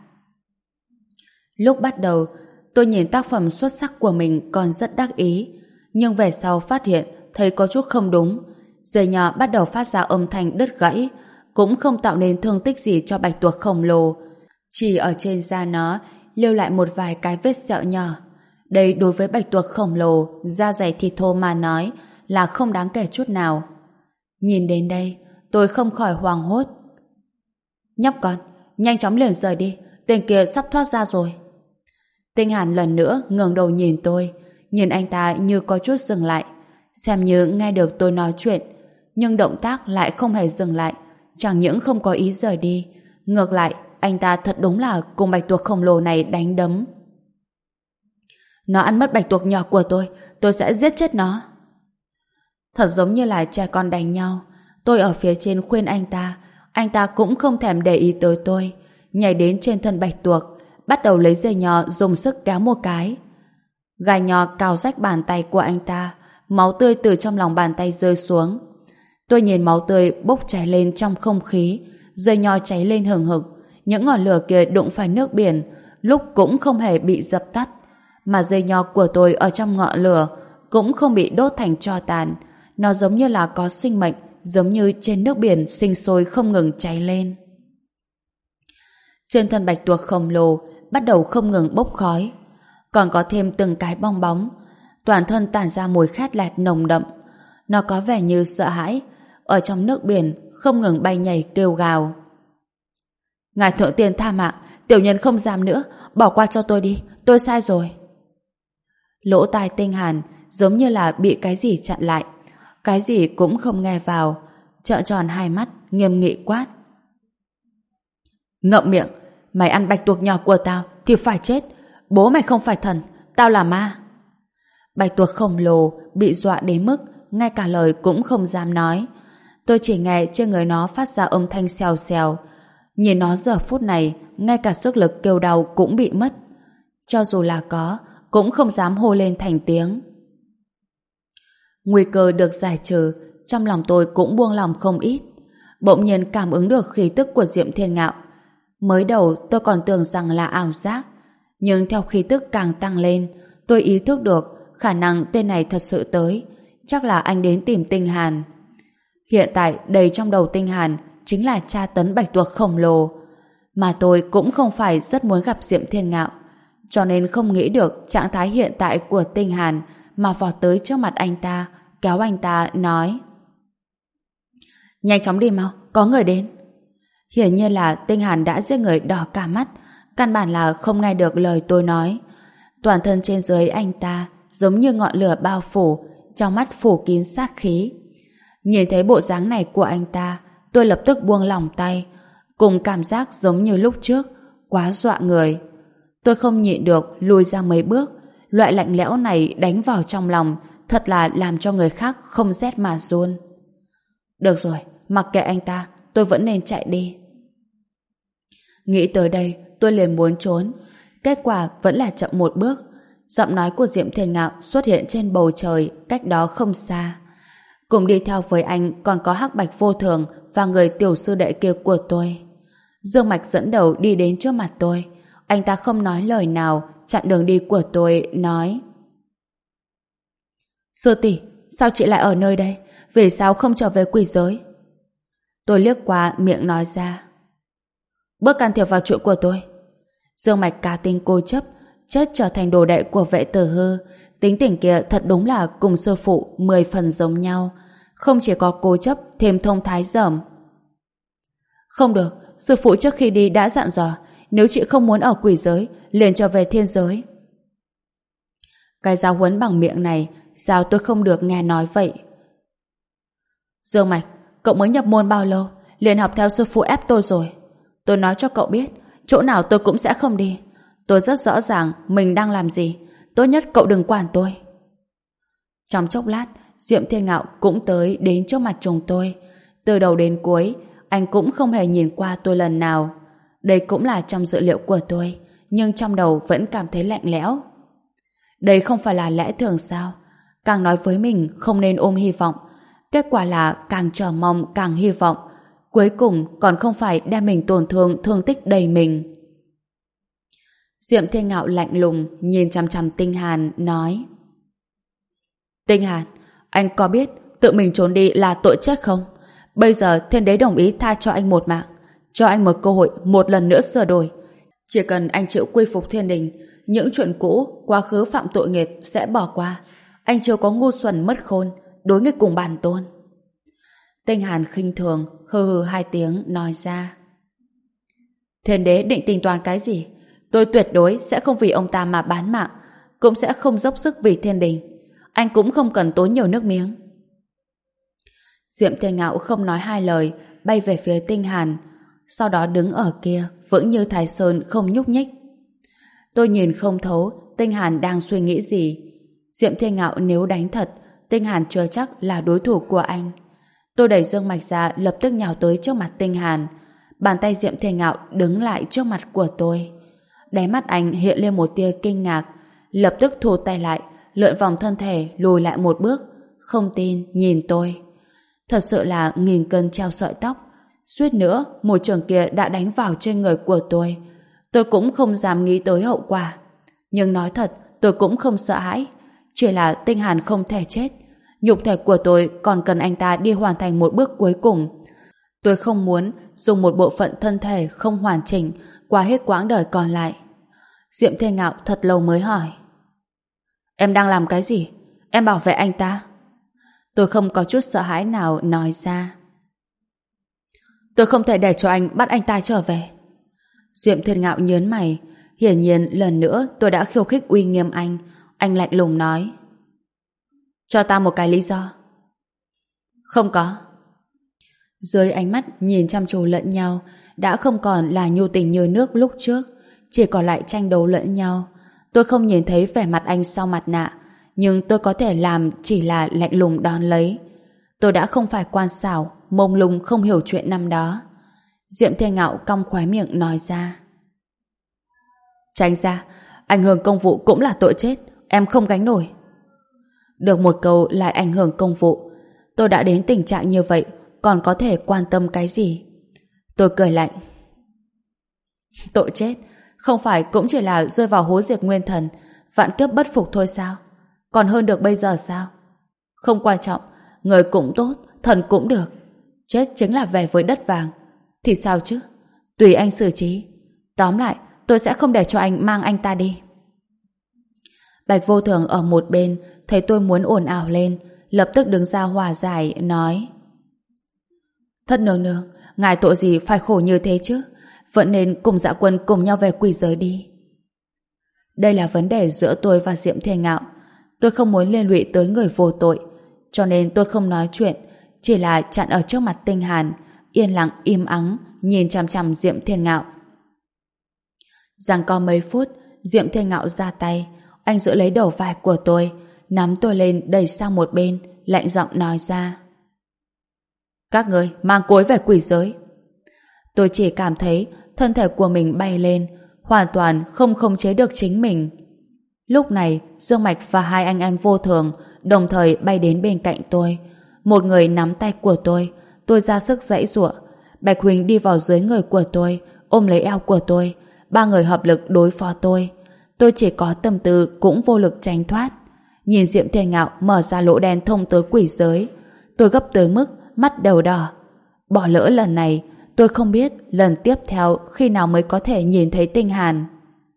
Lúc bắt đầu, tôi nhìn tác phẩm xuất sắc của mình còn rất đắc ý, nhưng về sau phát hiện thấy có chút không đúng. Dây nho bắt đầu phát ra âm thanh đứt gãy, cũng không tạo nên thương tích gì cho bạch tuộc khổng lồ, chỉ ở trên da nó lưu lại một vài cái vết sẹo nhỏ. Đây đối với bạch tuộc khổng lồ da dày thịt thô mà nói là không đáng kể chút nào. Nhìn đến đây, tôi không khỏi hoảng hốt. Nhóc con, nhanh chóng liền rời đi, tên kia sắp thoát ra rồi. Tinh Hàn lần nữa ngẩng đầu nhìn tôi, nhìn anh ta như có chút dừng lại, xem như nghe được tôi nói chuyện, nhưng động tác lại không hề dừng lại, chẳng những không có ý rời đi, ngược lại anh ta thật đúng là cùng bạch tuộc khổng lồ này đánh đấm. Nó ăn mất bạch tuộc nhỏ của tôi, tôi sẽ giết chết nó. Thật giống như là trẻ con đánh nhau. Tôi ở phía trên khuyên anh ta, anh ta cũng không thèm để ý tới tôi, nhảy đến trên thân bạch tuộc, bắt đầu lấy dây nho dùng sức kéo một cái. Gai nho cào rách bàn tay của anh ta, máu tươi từ trong lòng bàn tay rơi xuống. Tôi nhìn máu tươi bốc cháy lên trong không khí, dây nho cháy lên hừng hực, những ngọn lửa kia đụng phải nước biển, lúc cũng không hề bị dập tắt, mà dây nho của tôi ở trong ngọn lửa cũng không bị đốt thành tro tàn. Nó giống như là có sinh mệnh, giống như trên nước biển sinh sôi không ngừng cháy lên. Trên thân bạch tuộc khổng lồ bắt đầu không ngừng bốc khói, còn có thêm từng cái bong bóng, toàn thân tản ra mùi khét lẹt nồng đậm. Nó có vẻ như sợ hãi, ở trong nước biển không ngừng bay nhảy kêu gào. Ngài thượng tiên tha mạng, tiểu nhân không dám nữa, bỏ qua cho tôi đi, tôi sai rồi. Lỗ tai Tinh Hàn giống như là bị cái gì chặn lại, cái gì cũng không nghe vào, trợn tròn hai mắt, nghiêm nghị quát. Ngậm miệng, mày ăn bạch tuộc nhỏ của tao thì phải chết, bố mày không phải thần, tao là ma. Bạch tuộc khổng lồ bị dọa đến mức ngay cả lời cũng không dám nói. Tôi chỉ nghe trên người nó phát ra âm thanh xèo xèo. Nhìn nó giờ phút này ngay cả sức lực kêu đau cũng bị mất. Cho dù là có, cũng không dám hô lên thành tiếng. Nguy cơ được giải trừ, trong lòng tôi cũng buông lòng không ít. Bỗng nhiên cảm ứng được khí tức của Diệm Thiên Ngạo. Mới đầu tôi còn tưởng rằng là ảo giác, nhưng theo khí tức càng tăng lên, tôi ý thức được khả năng tên này thật sự tới. Chắc là anh đến tìm Tinh Hàn. Hiện tại đầy trong đầu Tinh Hàn chính là tra tấn bạch tuộc khổng lồ. Mà tôi cũng không phải rất muốn gặp Diệm Thiên Ngạo, cho nên không nghĩ được trạng thái hiện tại của Tinh Hàn mà vọt tới trước mặt anh ta, kéo anh ta nói: nhanh chóng đi mau, có người đến. Hiển nhiên là Tinh Hàn đã giết người đỏ cả mắt, căn bản là không nghe được lời tôi nói. Toàn thân trên dưới anh ta giống như ngọn lửa bao phủ, trong mắt phủ kín sát khí. Nhìn thấy bộ dáng này của anh ta, tôi lập tức buông lỏng tay, cùng cảm giác giống như lúc trước, quá dọa người. Tôi không nhịn được lùi ra mấy bước, loại lạnh lẽo này đánh vào trong lòng, thật là làm cho người khác không rét mà run. Được rồi, mặc kệ anh ta, tôi vẫn nên chạy đi. Nghĩ tới đây, tôi liền muốn trốn. Kết quả vẫn là chậm một bước. Giọng nói của Diệm Thiên Ngạo xuất hiện trên bầu trời, cách đó không xa. Cùng đi theo với anh còn có Hắc Bạch Vô Thường và người tiểu sư đệ kia của tôi. Dương Mạch dẫn đầu đi đến trước mặt tôi. Anh ta không nói lời nào, chặn đường đi của tôi, nói: sư tỷ, sao chị lại ở nơi đây? Vì sao không trở về quỷ giới? Tôi liếc qua miệng nói ra: bớt can thiệp vào chuyện của tôi. Dương Mạch cá tính cố chấp, chết trở thành đồ đệ của Vệ Tử Hư. Tính tình kia thật đúng là cùng sư phụ mười phần giống nhau, không chỉ có cố chấp thêm thông thái dởm. Không được, sư phụ trước khi đi đã dặn dò, nếu chị không muốn ở quỷ giới liền trở về thiên giới. Cái giáo huấn bằng miệng này sao tôi không được nghe nói vậy? Dương Mạch, cậu mới nhập môn bao lâu liền học theo sư phụ ép tôi rồi? Tôi nói cho cậu biết, chỗ nào tôi cũng sẽ không đi. Tôi rất rõ ràng mình đang làm gì, tốt nhất cậu đừng quản tôi. Trong chốc lát, Diệm Thiên Ngạo cũng tới đến trước mặt chúng tôi. Từ đầu đến cuối, anh cũng không hề nhìn qua tôi lần nào. Đây cũng là trong dự liệu của tôi, nhưng trong đầu vẫn cảm thấy lạnh lẽo. Đây không phải là lẽ thường sao? Càng nói với mình không nên ôm hy vọng, kết quả là càng chờ mong càng hy vọng, cuối cùng còn không phải đem mình tổn thương thương tích đầy mình. Diệm Thiên Ngạo lạnh lùng nhìn chằm chằm Tinh Hàn, nói: Tinh Hàn, anh có biết tự mình trốn đi là tội chết không? Bây giờ thiên đế đồng ý tha cho anh một mạng, cho anh một cơ hội một lần nữa sửa đổi. Chỉ cần anh chịu quy phục thiên đình, những chuyện cũ, quá khứ phạm tội nghiệp sẽ bỏ qua. Anh chưa có ngu xuẩn mất khôn, đối nghịch cùng bản tôn. Tinh Hàn khinh thường, hừ hừ hai tiếng nói ra: Thiên đế định tính toán cái gì? Tôi tuyệt đối sẽ không vì ông ta mà bán mạng, cũng sẽ không dốc sức vì thiên đình. Anh cũng không cần tốn nhiều nước miếng. Diệm Thiên Ngạo không nói hai lời, bay về phía Tinh Hàn, sau đó đứng ở kia vững như Thái Sơn không nhúc nhích. Tôi nhìn không thấu Tinh Hàn đang suy nghĩ gì. Diệm Thiên Ngạo nếu đánh thật, Tinh Hàn chưa chắc là đối thủ của anh. Tôi đẩy Dương Mạch ra, lập tức nhào tới trước mặt Tinh Hàn. Bàn tay Diệm Thiên Ngạo đứng lại trước mặt của tôi. Đáy mắt anh hiện lên một tia kinh ngạc, lập tức thu tay lại, lượn vòng thân thể lùi lại một bước, không tin nhìn tôi. Thật sự là nghìn cân treo sợi tóc, suýt nữa một trường kia đã đánh vào trên người của tôi. Tôi cũng không dám nghĩ tới hậu quả, nhưng nói thật tôi cũng không sợ hãi, chỉ là Tinh Hàn không thể chết. Nhục thể của tôi còn cần anh ta đi hoàn thành một bước cuối cùng. Tôi không muốn dùng một bộ phận thân thể không hoàn chỉnh qua hết quãng đời còn lại. Diệm Thiên Ngạo thật lâu mới hỏi: Em đang làm cái gì? Em bảo vệ anh ta. Tôi không có chút sợ hãi nào nói ra: Tôi không thể để cho anh bắt anh ta trở về. Diệm Thiên Ngạo nhớn mày. Hiển nhiên lần nữa tôi đã khiêu khích uy nghiêm anh. Anh lạnh lùng nói: Cho ta một cái lý do. Không có. Dưới ánh mắt nhìn chăm chú lẫn nhau, đã không còn là nhu tình như nước lúc trước, chỉ còn lại tranh đấu lẫn nhau. Tôi không nhìn thấy vẻ mặt anh sau mặt nạ, nhưng tôi có thể làm chỉ là lạnh lùng đón lấy. Tôi đã không phải quan xảo, mông lung không hiểu chuyện năm đó. Diệm Thiên Ngạo cong khóe miệng nói ra: Tránh ra, ảnh hưởng công vụ cũng là tội chết, em không gánh nổi. Được một câu lại ảnh hưởng công vụ. Tôi đã đến tình trạng như vậy, còn có thể quan tâm cái gì? Tôi cười lạnh. Tội chết, không phải cũng chỉ là rơi vào hố diệt nguyên thần, vạn kiếp bất phục thôi sao? Còn hơn được bây giờ sao? Không quan trọng, người cũng tốt, thần cũng được. Chết chính là về với đất vàng. Thì sao chứ? Tùy anh xử trí. Tóm lại, tôi sẽ không để cho anh mang anh ta đi. Bạch Vô Thường ở một bên thấy tôi muốn ồn ào lên, lập tức đứng ra hòa giải, nói: Thất nương nương, ngài tội gì phải khổ như thế chứ? Vẫn nên cùng Dạ Quân cùng nhau về quỷ giới đi. Đây là vấn đề giữa tôi và Diệm Thiên Ngạo. Tôi không muốn liên lụy tới người vô tội, cho nên tôi không nói chuyện, chỉ là chặn ở trước mặt Tinh Hàn, yên lặng im ắng nhìn chằm chằm Diệm Thiên Ngạo. Giằng co mấy phút, Diệm Thiên Ngạo ra tay, anh giữ lấy đầu vai của tôi, nắm tôi lên đẩy sang một bên, lạnh giọng nói ra: Các người mang cô ấy về quỷ giới. Tôi chỉ cảm thấy thân thể của mình bay lên, hoàn toàn không khống chế được chính mình. Lúc này, Dương Mạch và hai anh em Vô Thường đồng thời bay đến bên cạnh tôi. Một người nắm tay của tôi, tôi ra sức giãy giụa. Bạch Huỳnh đi vào dưới người của tôi, ôm lấy eo của tôi. Ba người hợp lực đối phó tôi. Tôi chỉ có tâm tư cũng vô lực tránh thoát. Nhìn Diệm Thiên Ngạo mở ra lỗ đen thông tới quỷ giới, tôi gấp tới mức mắt đầu đỏ. Bỏ lỡ lần này, tôi không biết lần tiếp theo khi nào mới có thể nhìn thấy Tinh Hàn.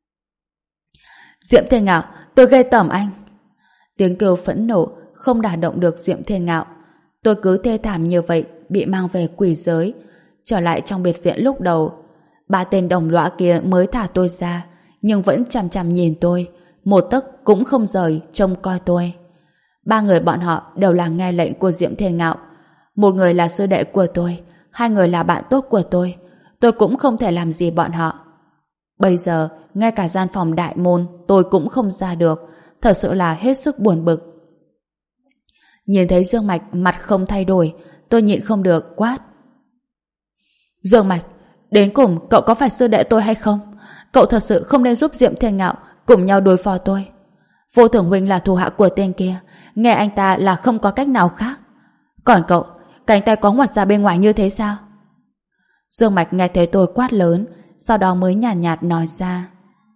Diệm Thiên Ngạo, tôi ghê tởm anh. Tiếng kêu phẫn nộ không đả động được Diệm Thiên Ngạo. Tôi cứ thê thảm như vậy, bị mang về quỷ giới. Trở lại trong biệt viện lúc đầu, ba tên đồng lõa kia mới thả tôi ra, nhưng vẫn chằm chằm nhìn tôi, một tấc cũng không rời trông coi tôi. Ba người bọn họ đều là nghe lệnh của Diệm Thiên Ngạo. Một người là sư đệ của tôi, hai người là bạn tốt của tôi. Tôi cũng không thể làm gì bọn họ. Bây giờ, ngay cả gian phòng đại môn tôi cũng không ra được, thật sự là hết sức buồn bực. Nhìn thấy Dương Mạch mặt không thay đổi, tôi nhịn không được quát: Dương Mạch, đến cùng cậu có phải sư đệ tôi hay không? Cậu thật sự không nên giúp Diệm Thiên Ngạo cùng nhau đối phó tôi. Vô Thường huynh là thủ hạ của tên kia, nghe anh ta là không có cách nào khác. Còn cậu, cánh tay có ngoặt ra bên ngoài như thế sao? Dương Mạch nghe thấy tôi quát lớn, sau đó mới nhàn nhạt, nhạt nói ra: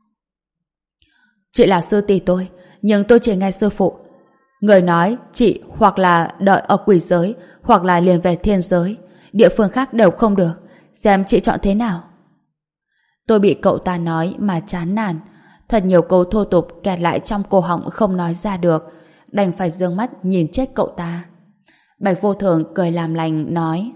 Chị là sư tỷ tôi, nhưng tôi chỉ nghe sư phụ. Người nói chị hoặc là đợi ở quỷ giới, hoặc là liền về thiên giới, địa phương khác đều không được. Xem chị chọn thế nào. Tôi bị cậu ta nói mà chán nản. Thật nhiều câu thô tục kẹt lại trong cổ họng không nói ra được, đành phải dương mắt nhìn chết cậu ta. Bạch Vô Thường cười làm lành nói: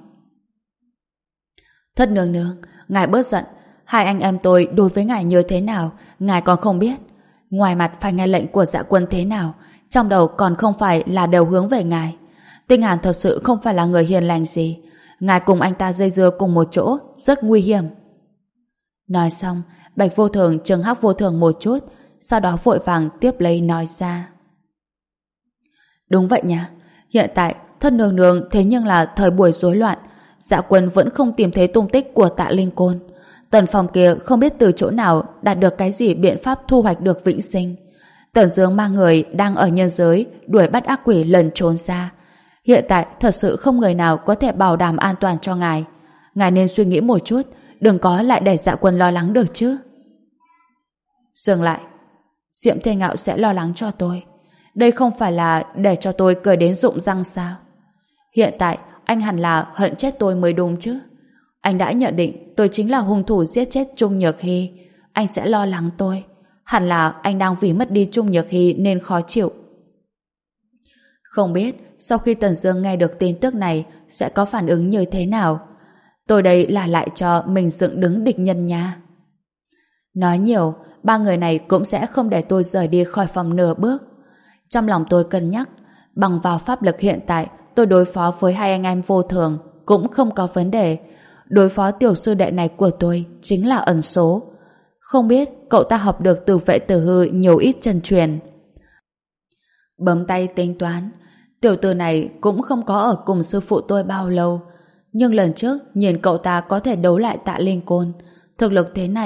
Thất nương nương, ngài bớt giận. Hai anh em tôi đối với ngài như thế nào, ngài còn không biết. Ngoài mặt phải nghe lệnh của Dạ Quân thế nào, trong đầu còn không phải là đều hướng về ngài. Tinh Hàn thật sự không phải là người hiền lành gì. Ngài cùng anh ta dây dưa cùng một chỗ rất nguy hiểm. Nói xong, Bạch Vô Thường trừng Hắc Vô Thường một chút, sau đó vội vàng tiếp lấy nói ra: Đúng vậy nha, hiện tại thất nương nương thế nhưng là thời buổi rối loạn, Dạ Quân vẫn không tìm thấy tung tích của Tạ Linh Côn. Tần Phong kia không biết từ chỗ nào đạt được cái gì biện pháp thu hoạch được vĩnh sinh. Tần Dương mang người đang ở nhân giới đuổi bắt ác quỷ lần trốn ra. Hiện tại thật sự không người nào có thể bảo đảm an toàn cho ngài. Ngài nên suy nghĩ một chút, đừng có lại để Dạ Quân lo lắng được chứ. Dừng lại. Diệm Thiên Ngạo sẽ lo lắng cho tôi. Đây không phải là để cho tôi cười đến rụng răng sao? Hiện tại anh hẳn là hận chết tôi mới đúng chứ. Anh đã nhận định tôi chính là hung thủ giết chết Trung Nhược Hy. Anh sẽ lo lắng tôi. Hẳn là anh đang vì mất đi Trung Nhược Hy nên khó chịu. Không biết sau khi Tần Dương nghe được tin tức này sẽ có phản ứng như thế nào. Tôi đây là lại cho mình dựng đứng địch nhân nha. Nói nhiều, ba người này cũng sẽ không để tôi rời đi khỏi phòng nửa bước. Trong lòng tôi cân nhắc, bằng vào pháp lực hiện tại, tôi đối phó với hai anh em Vô Thường cũng không có vấn đề. Đối phó tiểu sư đệ này của tôi chính là ẩn số. Không biết cậu ta học được từ Vệ Tử Hư nhiều ít chân truyền. Bấm tay tính toán, tiểu tử này cũng không có ở cùng sư phụ tôi bao lâu, nhưng lần trước nhìn cậu ta có thể đấu lại Tạ Linh Côn, thực lực thế này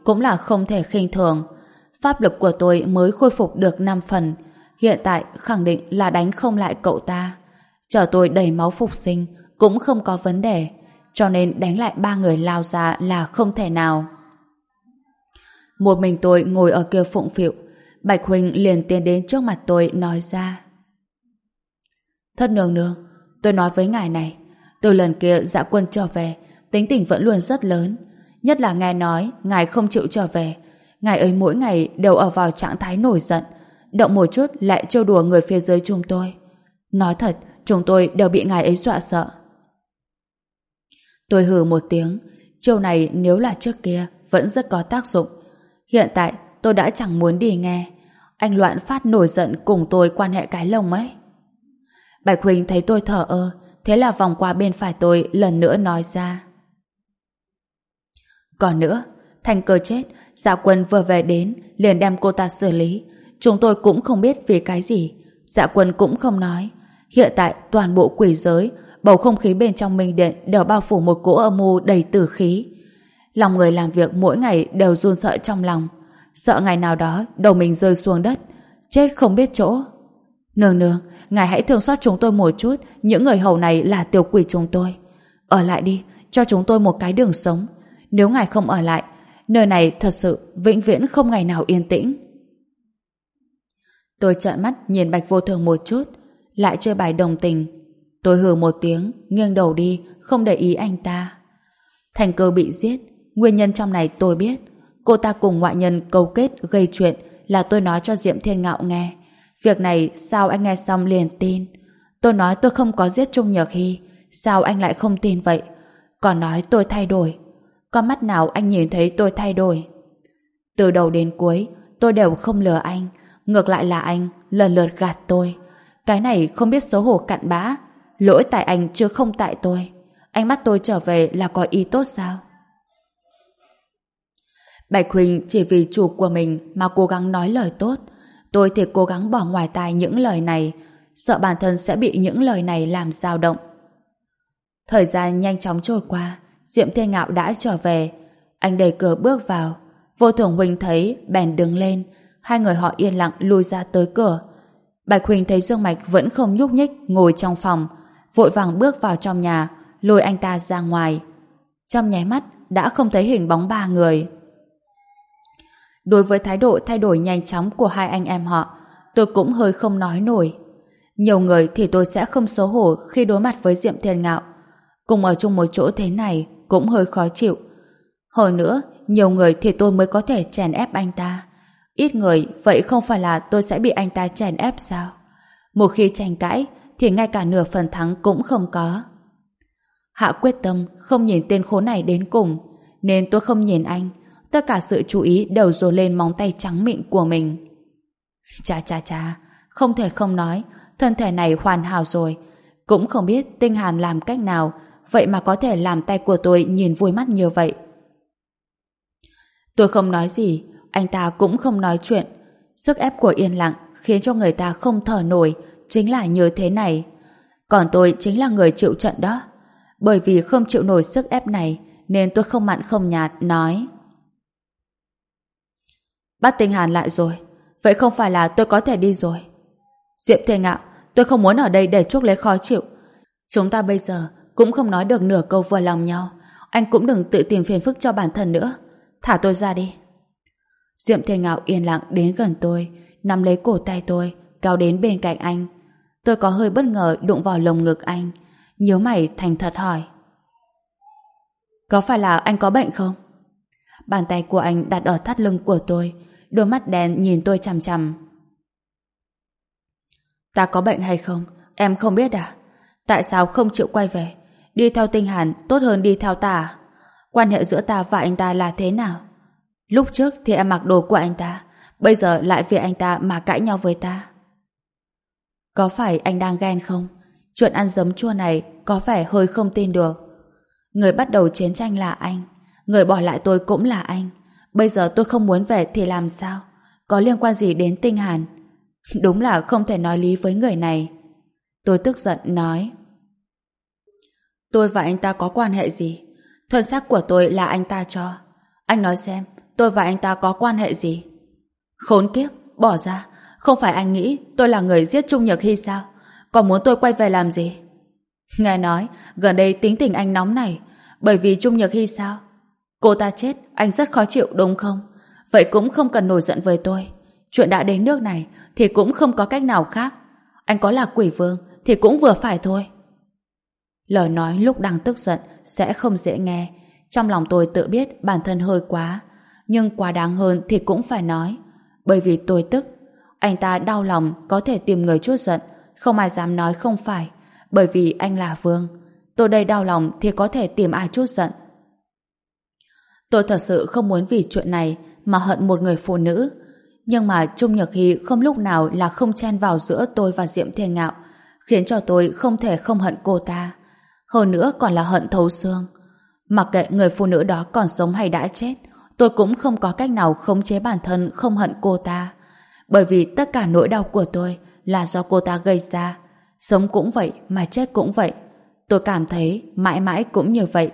cũng là không thể khinh thường. Pháp lực của tôi mới khôi phục được năm phần, hiện tại khẳng định là đánh không lại cậu ta. Chờ tôi đầy máu phục sinh cũng không có vấn đề, cho nên đánh lại ba người lao ra là không thể nào. Một mình tôi ngồi ở kia phụng phịu, Bạch Huynh liền tiến đến trước mặt tôi nói ra: Thất nương nương, tôi nói với ngài này, từ lần kia Dạ Quân trở về, tính tình vẫn luôn rất lớn, nhất là nghe nói ngài không chịu trở về, ngài ấy mỗi ngày đều ở vào trạng thái nổi giận, động một chút lại trêu đùa người phía dưới chúng tôi. Nói thật, chúng tôi đều bị ngài ấy dọa sợ. Tôi hừ một tiếng, chiêu này nếu là trước kia vẫn rất có tác dụng. Hiện tại tôi đã chẳng muốn đi nghe. Anh Loạn Phát nổi giận cùng tôi quan hệ cái lồng ấy. Bạch Huynh thấy tôi thở ơ, thế là vòng qua bên phải tôi lần nữa nói ra: Còn nữa, Thành Cơ chết, Dạ Quân vừa về đến liền đem cô ta xử lý. Chúng tôi cũng không biết vì cái gì, Dạ Quân cũng không nói. Hiện tại toàn bộ quỷ giới, bầu không khí bên trong Minh Điện đều bao phủ một cỗ âm u đầy tử khí. Lòng người làm việc mỗi ngày đều run sợ trong lòng, sợ ngày nào đó đầu mình rơi xuống đất, chết không biết chỗ. Nương nương, ngài hãy thương xót chúng tôi một chút, những người hầu này là tiểu quỷ chúng tôi. Ở lại đi, cho chúng tôi một cái đường sống. Nếu ngài không ở lại, nơi này thật sự vĩnh viễn không ngày nào yên tĩnh. Tôi trợn mắt nhìn Bạch Vô Thường một chút, lại chơi bài đồng tình. Tôi hừ một tiếng, nghiêng đầu đi, không để ý anh ta. Thành Cơ bị giết, nguyên nhân trong này tôi biết. Cô ta cùng ngoại nhân câu kết gây chuyện là tôi nói cho Diệm Thiên Ngạo nghe. Việc này sao anh nghe xong liền tin? Tôi nói tôi không có giết Trung Nhược Hy, sao anh lại không tin vậy? Còn nói tôi thay đổi. Có mắt nào anh nhìn thấy tôi thay đổi? Từ đầu đến cuối, tôi đều không lừa anh. Ngược lại là anh lần lượt gạt tôi. Cái này không biết xấu hổ cặn bã. Lỗi tại anh chứ không tại tôi. Anh bắt tôi trở về là có ý tốt sao? Bạch Huynh chỉ vì chủ của mình mà cố gắng nói lời tốt. Tôi thì cố gắng bỏ ngoài tai những lời này, sợ bản thân sẽ bị những lời này làm dao động. Thời gian nhanh chóng trôi qua, Diệm Thiên Ngạo đã trở về. Anh đẩy cửa bước vào. Vô Thường Huynh thấy, bèn đứng lên. Hai người họ yên lặng lui ra tới cửa. Bạch Huynh thấy Dương Mạch vẫn không nhúc nhích ngồi trong phòng, vội vàng bước vào trong nhà, lôi anh ta ra ngoài. Trong nháy mắt đã không thấy hình bóng ba người. Đối với thái độ thay đổi nhanh chóng của hai anh em họ, tôi cũng hơi không nói nổi. Nhiều người thì tôi sẽ không xấu hổ khi đối mặt với Diệm Thiên Ngạo. Cùng ở chung một chỗ thế này cũng hơi khó chịu. Hơn nữa, nhiều người thì tôi mới có thể chèn ép anh ta. Ít người, vậy không phải là tôi sẽ bị anh ta chèn ép sao? Một khi tranh cãi, thì ngay cả nửa phần thắng cũng không có. Hạ quyết tâm không nhìn tên khốn này đến cùng, nên tôi không nhìn anh. Tất cả sự chú ý đều dồn lên móng tay trắng mịn của mình. Chà chà chà, không thể không nói, thân thể này hoàn hảo rồi. Cũng không biết Tinh Hàn làm cách nào, vậy mà có thể làm tay của tôi nhìn vui mắt như vậy. Tôi không nói gì, anh ta cũng không nói chuyện. Sức ép của yên lặng khiến cho người ta không thở nổi, chính là như thế này. Còn tôi chính là người chịu trận đó. Bởi vì không chịu nổi sức ép này, nên tôi không mặn không nhạt nói: Bắt Tinh Hàn lại rồi, vậy không phải là tôi có thể đi rồi? Diệm Thiên Ngạo, tôi không muốn ở đây để chuốc lấy khó chịu. Chúng ta bây giờ cũng không nói được nửa câu vừa lòng nhau. Anh cũng đừng tự tìm phiền phức cho bản thân nữa. Thả tôi ra đi. Diệm Thiên Ngạo yên lặng đến gần tôi, nắm lấy cổ tay tôi, kéo đến bên cạnh anh. Tôi có hơi bất ngờ đụng vào lồng ngực anh, nhíu mày thành thật hỏi: Có phải là anh có bệnh không? Bàn tay của anh đặt ở thắt lưng của tôi, đôi mắt đen nhìn tôi chằm chằm. Ta có bệnh hay không, em không biết à? Tại sao không chịu quay về? Đi theo Tinh Hàn tốt hơn đi theo ta à? Quan hệ giữa ta và anh ta là thế nào? Lúc trước thì em mặc đồ của anh ta, bây giờ lại vì anh ta mà cãi nhau với ta. Có phải anh đang ghen không? Chuyện ăn giấm chua này có vẻ hơi không tin được. Người bắt đầu chiến tranh là anh, người bỏ lại tôi cũng là anh. Bây giờ tôi không muốn về thì làm sao? Có liên quan gì đến Tinh Hàn? Đúng là không thể nói lý với người này. Tôi tức giận nói: Tôi và anh ta có quan hệ gì? Thân xác của tôi là anh ta cho. Anh nói xem, tôi và anh ta có quan hệ gì? Khốn kiếp, bỏ ra. Không phải anh nghĩ tôi là người giết Trung Nhược Hy sao? Còn muốn tôi quay về làm gì? Nghe nói, gần đây tính tình anh nóng này. Bởi vì Trung Nhược Hy sao? Cô ta chết, anh rất khó chịu đúng không? Vậy cũng không cần nổi giận với tôi. Chuyện đã đến nước này thì cũng không có cách nào khác. Anh có là quỷ vương thì cũng vừa phải thôi. Lời nói lúc đang tức giận sẽ không dễ nghe. Trong lòng tôi tự biết bản thân hơi quá. Nhưng quá đáng hơn thì cũng phải nói. Bởi vì tôi tức. Anh ta đau lòng có thể tìm người chút giận. Không ai dám nói không phải. Bởi vì anh là vương. Tôi đây đau lòng thì có thể tìm ai chút giận. Tôi thật sự không muốn vì chuyện này mà hận một người phụ nữ. Nhưng mà Trung Nhược Hy không lúc nào là không chen vào giữa tôi và Diệm Thiên Ngạo, khiến cho tôi không thể không hận cô ta. Hơn nữa còn là hận thấu xương. Mặc kệ người phụ nữ đó còn sống hay đã chết, tôi cũng không có cách nào khống chế bản thân không hận cô ta. Bởi vì tất cả nỗi đau của tôi là do cô ta gây ra. Sống cũng vậy mà chết cũng vậy. Tôi cảm thấy mãi mãi cũng như vậy.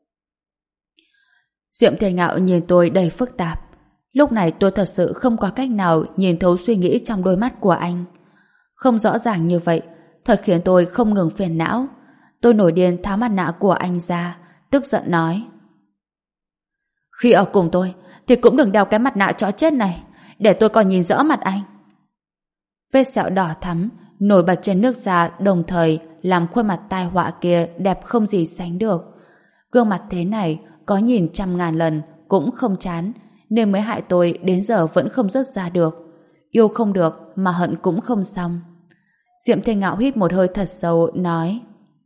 Diệm Thiên Ngạo nhìn tôi đầy phức tạp. Lúc này tôi thật sự không có cách nào nhìn thấu suy nghĩ trong đôi mắt của anh. Không rõ ràng như vậy, thật khiến tôi không ngừng phiền não. Tôi nổi điên tháo mặt nạ của anh ra, tức giận nói: khi ở cùng tôi thì cũng đừng đeo cái mặt nạ chó chết này, để tôi còn nhìn rõ mặt anh. Vết sẹo đỏ thắm nổi bật trên nước da, đồng thời làm khuôn mặt tai họa kia đẹp không gì sánh được. Gương mặt thế này có nhìn trăm ngàn lần cũng không chán, nên mới hại tôi đến giờ vẫn không dứt ra được. Yêu không được mà hận cũng không xong. Diệm Thiên Ngạo hít một hơi thật sâu, nói: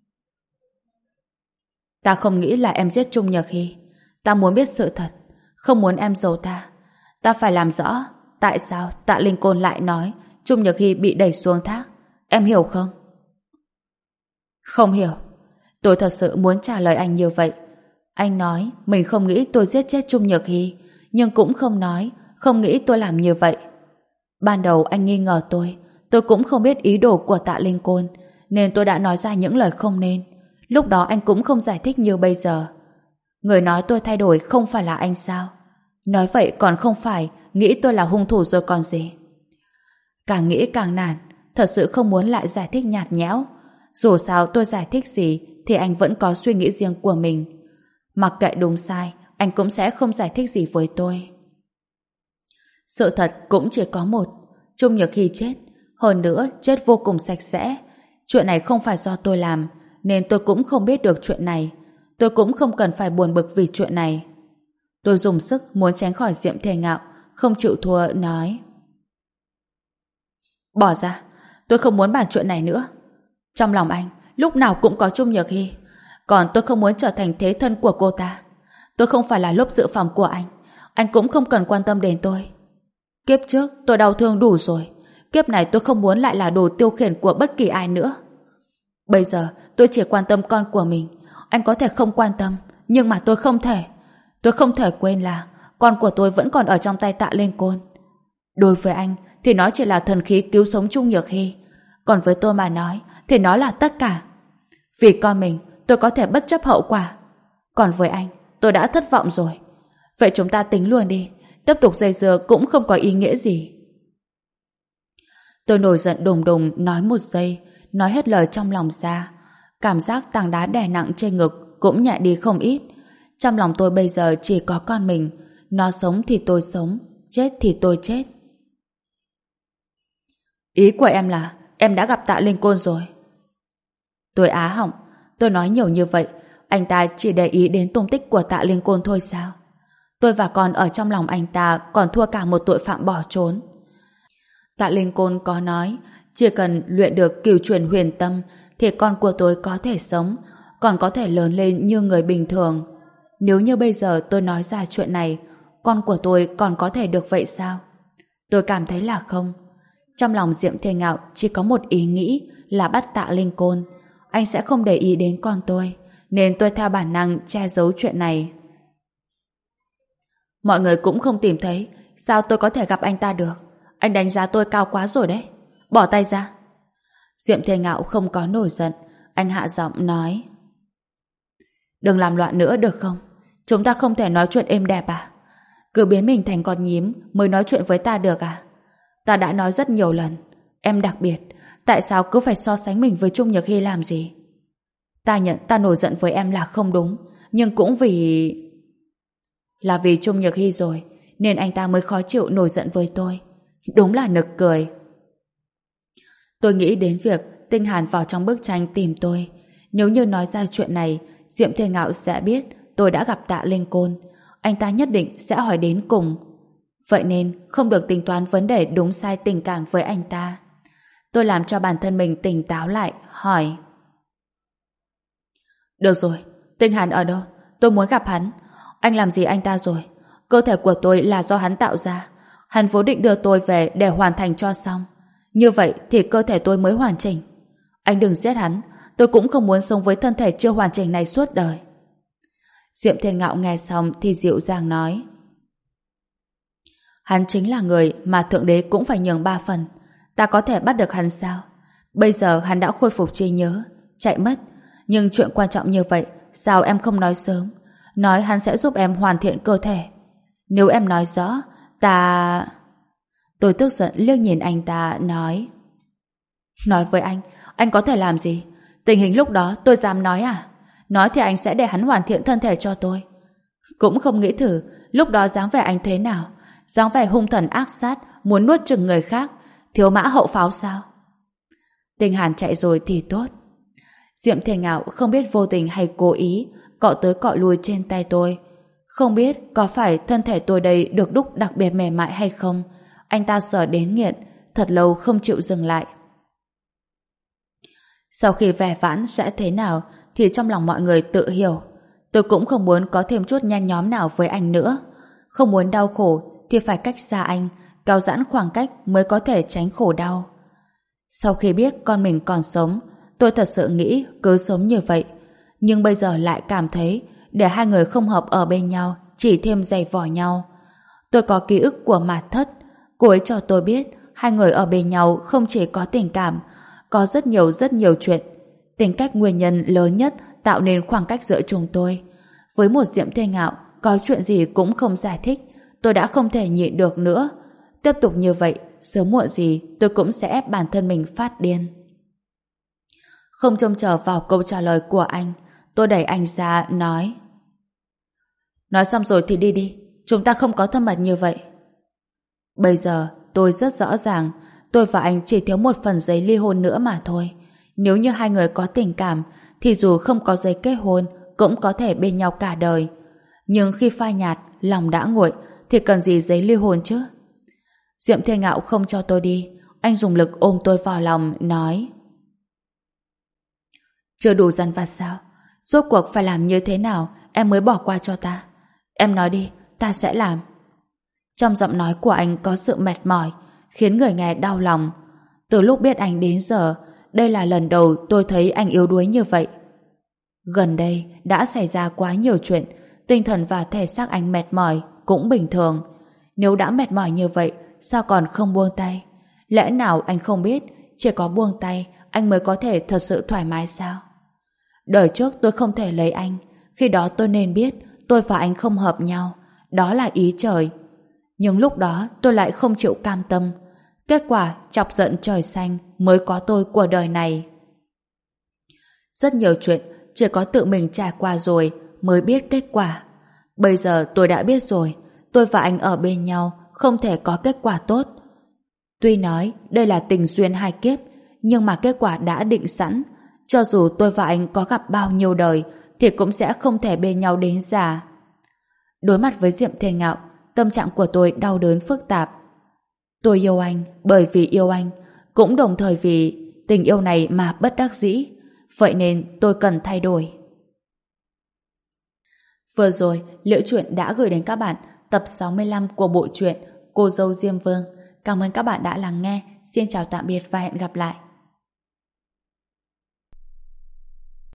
ta không nghĩ là em giết Trung Nhược Hy. Ta muốn biết sự thật, không muốn em giấu ta. Ta phải làm rõ tại sao Tạ Linh Côn lại nói Trung Nhược Hy bị đẩy xuống thác. Em hiểu không? Không hiểu. Tôi thật sự muốn trả lời anh như vậy. Anh nói mình không nghĩ tôi giết chết Trung Nhược Hy, nhưng cũng không nói không nghĩ tôi làm như vậy. Ban đầu anh nghi ngờ tôi, tôi cũng không biết ý đồ của Tạ Linh Côn, nên tôi đã nói ra những lời không nên. Lúc đó anh cũng không giải thích như bây giờ. Người nói tôi thay đổi không phải là anh sao? Nói vậy còn không phải nghĩ tôi là hung thủ rồi còn gì. Càng nghĩ càng nản, thật sự không muốn lại giải thích nhạt nhẽo. Dù sao tôi giải thích gì thì anh vẫn có suy nghĩ riêng của mình. Mặc kệ đúng sai, anh cũng sẽ không giải thích gì với tôi. Sự thật cũng chỉ có một. Trung Nhược Hy chết, hơn nữa chết vô cùng sạch sẽ. Chuyện này không phải do tôi làm, nên tôi cũng không biết được chuyện này. Tôi cũng không cần phải buồn bực vì chuyện này. Tôi dùng sức muốn tránh khỏi Diệm Thiên Ngạo, không chịu thua, nói: bỏ ra, tôi không muốn bàn chuyện này nữa. Trong lòng anh lúc nào cũng có Trung Nhược Hy, còn tôi không muốn trở thành thế thân của cô ta. Tôi không phải là lốp dự phòng của anh, anh cũng không cần quan tâm đến tôi. Kiếp trước tôi đau thương đủ rồi, kiếp này tôi không muốn lại là đồ tiêu khiển của bất kỳ ai nữa. Bây giờ tôi chỉ quan tâm con của mình. Anh có thể không quan tâm, nhưng mà tôi không thể. Tôi không thể quên là con của tôi vẫn còn ở trong tay Tạ Linh Côn. Đối với anh thì nó chỉ là thần khí cứu sống Trung Nhược Hy, còn với tôi mà nói thì nó là tất cả. Vì con mình tôi có thể bất chấp hậu quả, còn với anh tôi đã thất vọng rồi. Vậy chúng ta tính luôn đi, tiếp tục dây dưa cũng không có ý nghĩa gì. Tôi nổi giận đùng đùng nói một giây, nói hết lời trong lòng ra. Cảm giác tảng đá đè nặng trên ngực cũng nhẹ đi không ít. Trong lòng tôi bây giờ chỉ có con mình. Nó sống thì tôi sống, chết thì tôi chết. Ý của em là em đã gặp Tạ Linh Côn rồi. Tôi á họng. Tôi nói nhiều như vậy, anh ta chỉ để ý đến tung tích của Tạ Linh Côn thôi sao? Tôi và con ở trong lòng anh ta còn thua cả một tội phạm bỏ trốn. Tạ Linh Côn có nói chỉ cần luyện được cửu truyền huyền tâm thì con của tôi có thể sống, còn có thể lớn lên như người bình thường. Nếu như bây giờ tôi nói ra chuyện này, con của tôi còn có thể được vậy sao? Tôi cảm thấy là không. Trong lòng Diệm Thiên Ngạo chỉ có một ý nghĩ là bắt Tạ Linh Côn. Anh sẽ không để ý đến con tôi, nên tôi theo bản năng che giấu chuyện này. Mọi người cũng không tìm thấy, sao tôi có thể gặp anh ta được? Anh đánh giá tôi cao quá rồi đấy. Bỏ tay ra. Diệm Thiên Ngạo không có nổi giận. Anh hạ giọng nói: đừng làm loạn nữa được không? Chúng ta không thể nói chuyện êm đẹp à? Cứ biến mình thành con nhím mới nói chuyện với ta được à? Ta đã nói rất nhiều lần, em đặc biệt, tại sao cứ phải so sánh mình với Trung Nhược Hy làm gì? Ta nhận ta nổi giận với em là không đúng, nhưng cũng vì... Là vì Trung Nhược Hy rồi, nên anh ta mới khó chịu nổi giận với tôi. Đúng là nực cười. Tôi nghĩ đến việc Tinh Hàn vào trong bức tranh tìm tôi. Nếu như nói ra chuyện này, Diệm Thiên Ngạo sẽ biết tôi đã gặp Tạ Linh Côn. Anh ta nhất định sẽ hỏi đến cùng. Vậy nên không được tính toán vấn đề đúng sai tình cảm với anh ta. Tôi làm cho bản thân mình tỉnh táo lại, hỏi. Được rồi, Tinh Hàn ở đâu? Tôi muốn gặp hắn. Anh làm gì anh ta rồi? Cơ thể của tôi là do hắn tạo ra. Hắn vốn định đưa tôi về để hoàn thành cho xong. Như vậy thì cơ thể tôi mới hoàn chỉnh. Anh đừng giết hắn. Tôi cũng không muốn sống với thân thể chưa hoàn chỉnh này suốt đời. Diệm Thiên Ngạo nghe xong thì dịu dàng nói. Hắn chính là người mà Thượng Đế cũng phải nhường ba phần. Ta có thể bắt được hắn sao? Bây giờ hắn đã khôi phục trí nhớ, chạy mất. Nhưng chuyện quan trọng như vậy, sao em không nói sớm? Nói hắn sẽ giúp em hoàn thiện cơ thể. Nếu em nói rõ, ta... Tôi tức giận liếc nhìn anh ta, nói. Nói với anh, anh có thể làm gì? Tình hình lúc đó tôi dám nói à? Nói thì anh sẽ để hắn hoàn thiện thân thể cho tôi. Cũng không nghĩ thử, lúc đó dáng vẻ anh thế nào? Dáng vẻ hung thần ác sát, muốn nuốt chửng người khác, thiếu mã hậu pháo sao? Tinh Hàn chạy rồi thì tốt. Diệm Thiên Ngạo không biết vô tình hay cố ý cọ tới cọ lui trên tay tôi. Không biết có phải thân thể tôi đây được đúc đặc biệt mềm mại hay không. Anh ta sờ đến nghiện, thật lâu không chịu dừng lại. Sau khi vẻ vãn sẽ thế nào thì trong lòng mọi người tự hiểu. Tôi cũng không muốn có thêm chút nhen nhóm nào với anh nữa. Không muốn đau khổ thì phải cách xa anh, kéo giãn khoảng cách mới có thể tránh khổ đau. Sau khi biết con mình còn sống, tôi thật sự nghĩ cứ sống như vậy. Nhưng bây giờ lại cảm thấy để hai người không hợp ở bên nhau chỉ thêm dày vò nhau. Tôi có ký ức của Mạt Thất. Cô ấy cho tôi biết hai người ở bên nhau không chỉ có tình cảm, có rất nhiều rất nhiều chuyện. Tính cách nguyên nhân lớn nhất tạo nên khoảng cách giữa chúng tôi. Với một Diệm Thiên Ngạo, có chuyện gì cũng không giải thích, tôi đã không thể nhịn được nữa. Tiếp tục như vậy, sớm muộn gì tôi cũng sẽ ép bản thân mình phát điên. Không trông chờ vào câu trả lời của anh, tôi đẩy anh ra, nói. Nói xong rồi thì đi đi, chúng ta không có thân mật như vậy. Bây giờ, tôi rất rõ ràng, tôi và anh chỉ thiếu một phần giấy ly hôn nữa mà thôi. Nếu như hai người có tình cảm, thì dù không có giấy kết hôn, cũng có thể bên nhau cả đời. Nhưng khi phai nhạt, lòng đã nguội, thì cần gì giấy ly hôn chứ? Diệm Thiên Ngạo không cho tôi đi, anh dùng lực ôm tôi vào lòng, nói. Chưa đủ dằn vặt sao? Rốt cuộc phải làm như thế nào em mới bỏ qua cho ta? Em nói đi, ta sẽ làm. Trong giọng nói của anh có sự mệt mỏi, khiến người nghe đau lòng. Từ lúc biết anh đến giờ, đây là lần đầu tôi thấy anh yếu đuối như vậy. Gần đây đã xảy ra quá nhiều chuyện, tinh thần và thể xác anh mệt mỏi cũng bình thường. Nếu đã mệt mỏi như vậy, sao còn không buông tay? Lẽ nào anh không biết chỉ có buông tay anh mới có thể thật sự thoải mái sao? Đời trước tôi không thể lấy anh, khi đó tôi nên biết tôi và anh không hợp nhau, đó là ý trời. Nhưng lúc đó tôi lại không chịu cam tâm. Kết quả chọc giận trời xanh mới có tôi của đời này. Rất nhiều chuyện chỉ có tự mình trải qua rồi mới biết kết quả. Bây giờ tôi đã biết rồi, tôi và anh ở bên nhau không thể có kết quả tốt. Tuy nói đây là tình duyên hai kiếp, nhưng mà kết quả đã định sẵn. Cho dù tôi và anh có gặp bao nhiêu đời thì cũng sẽ không thể bên nhau đến già. Đối mặt với Diệm Thiên Ngạo, tâm trạng của tôi đau đớn phức tạp. Tôi yêu anh bởi vì yêu anh, cũng đồng thời vì tình yêu này mà bất đắc dĩ. Vậy nên tôi cần thay đổi. Vừa rồi, Liễu Chuyện đã gửi đến các bạn tập sáu mươi lăm của bộ truyện Cô dâu Diêm Vương. Cảm ơn các bạn đã lắng nghe. Xin chào tạm biệt và hẹn gặp lại.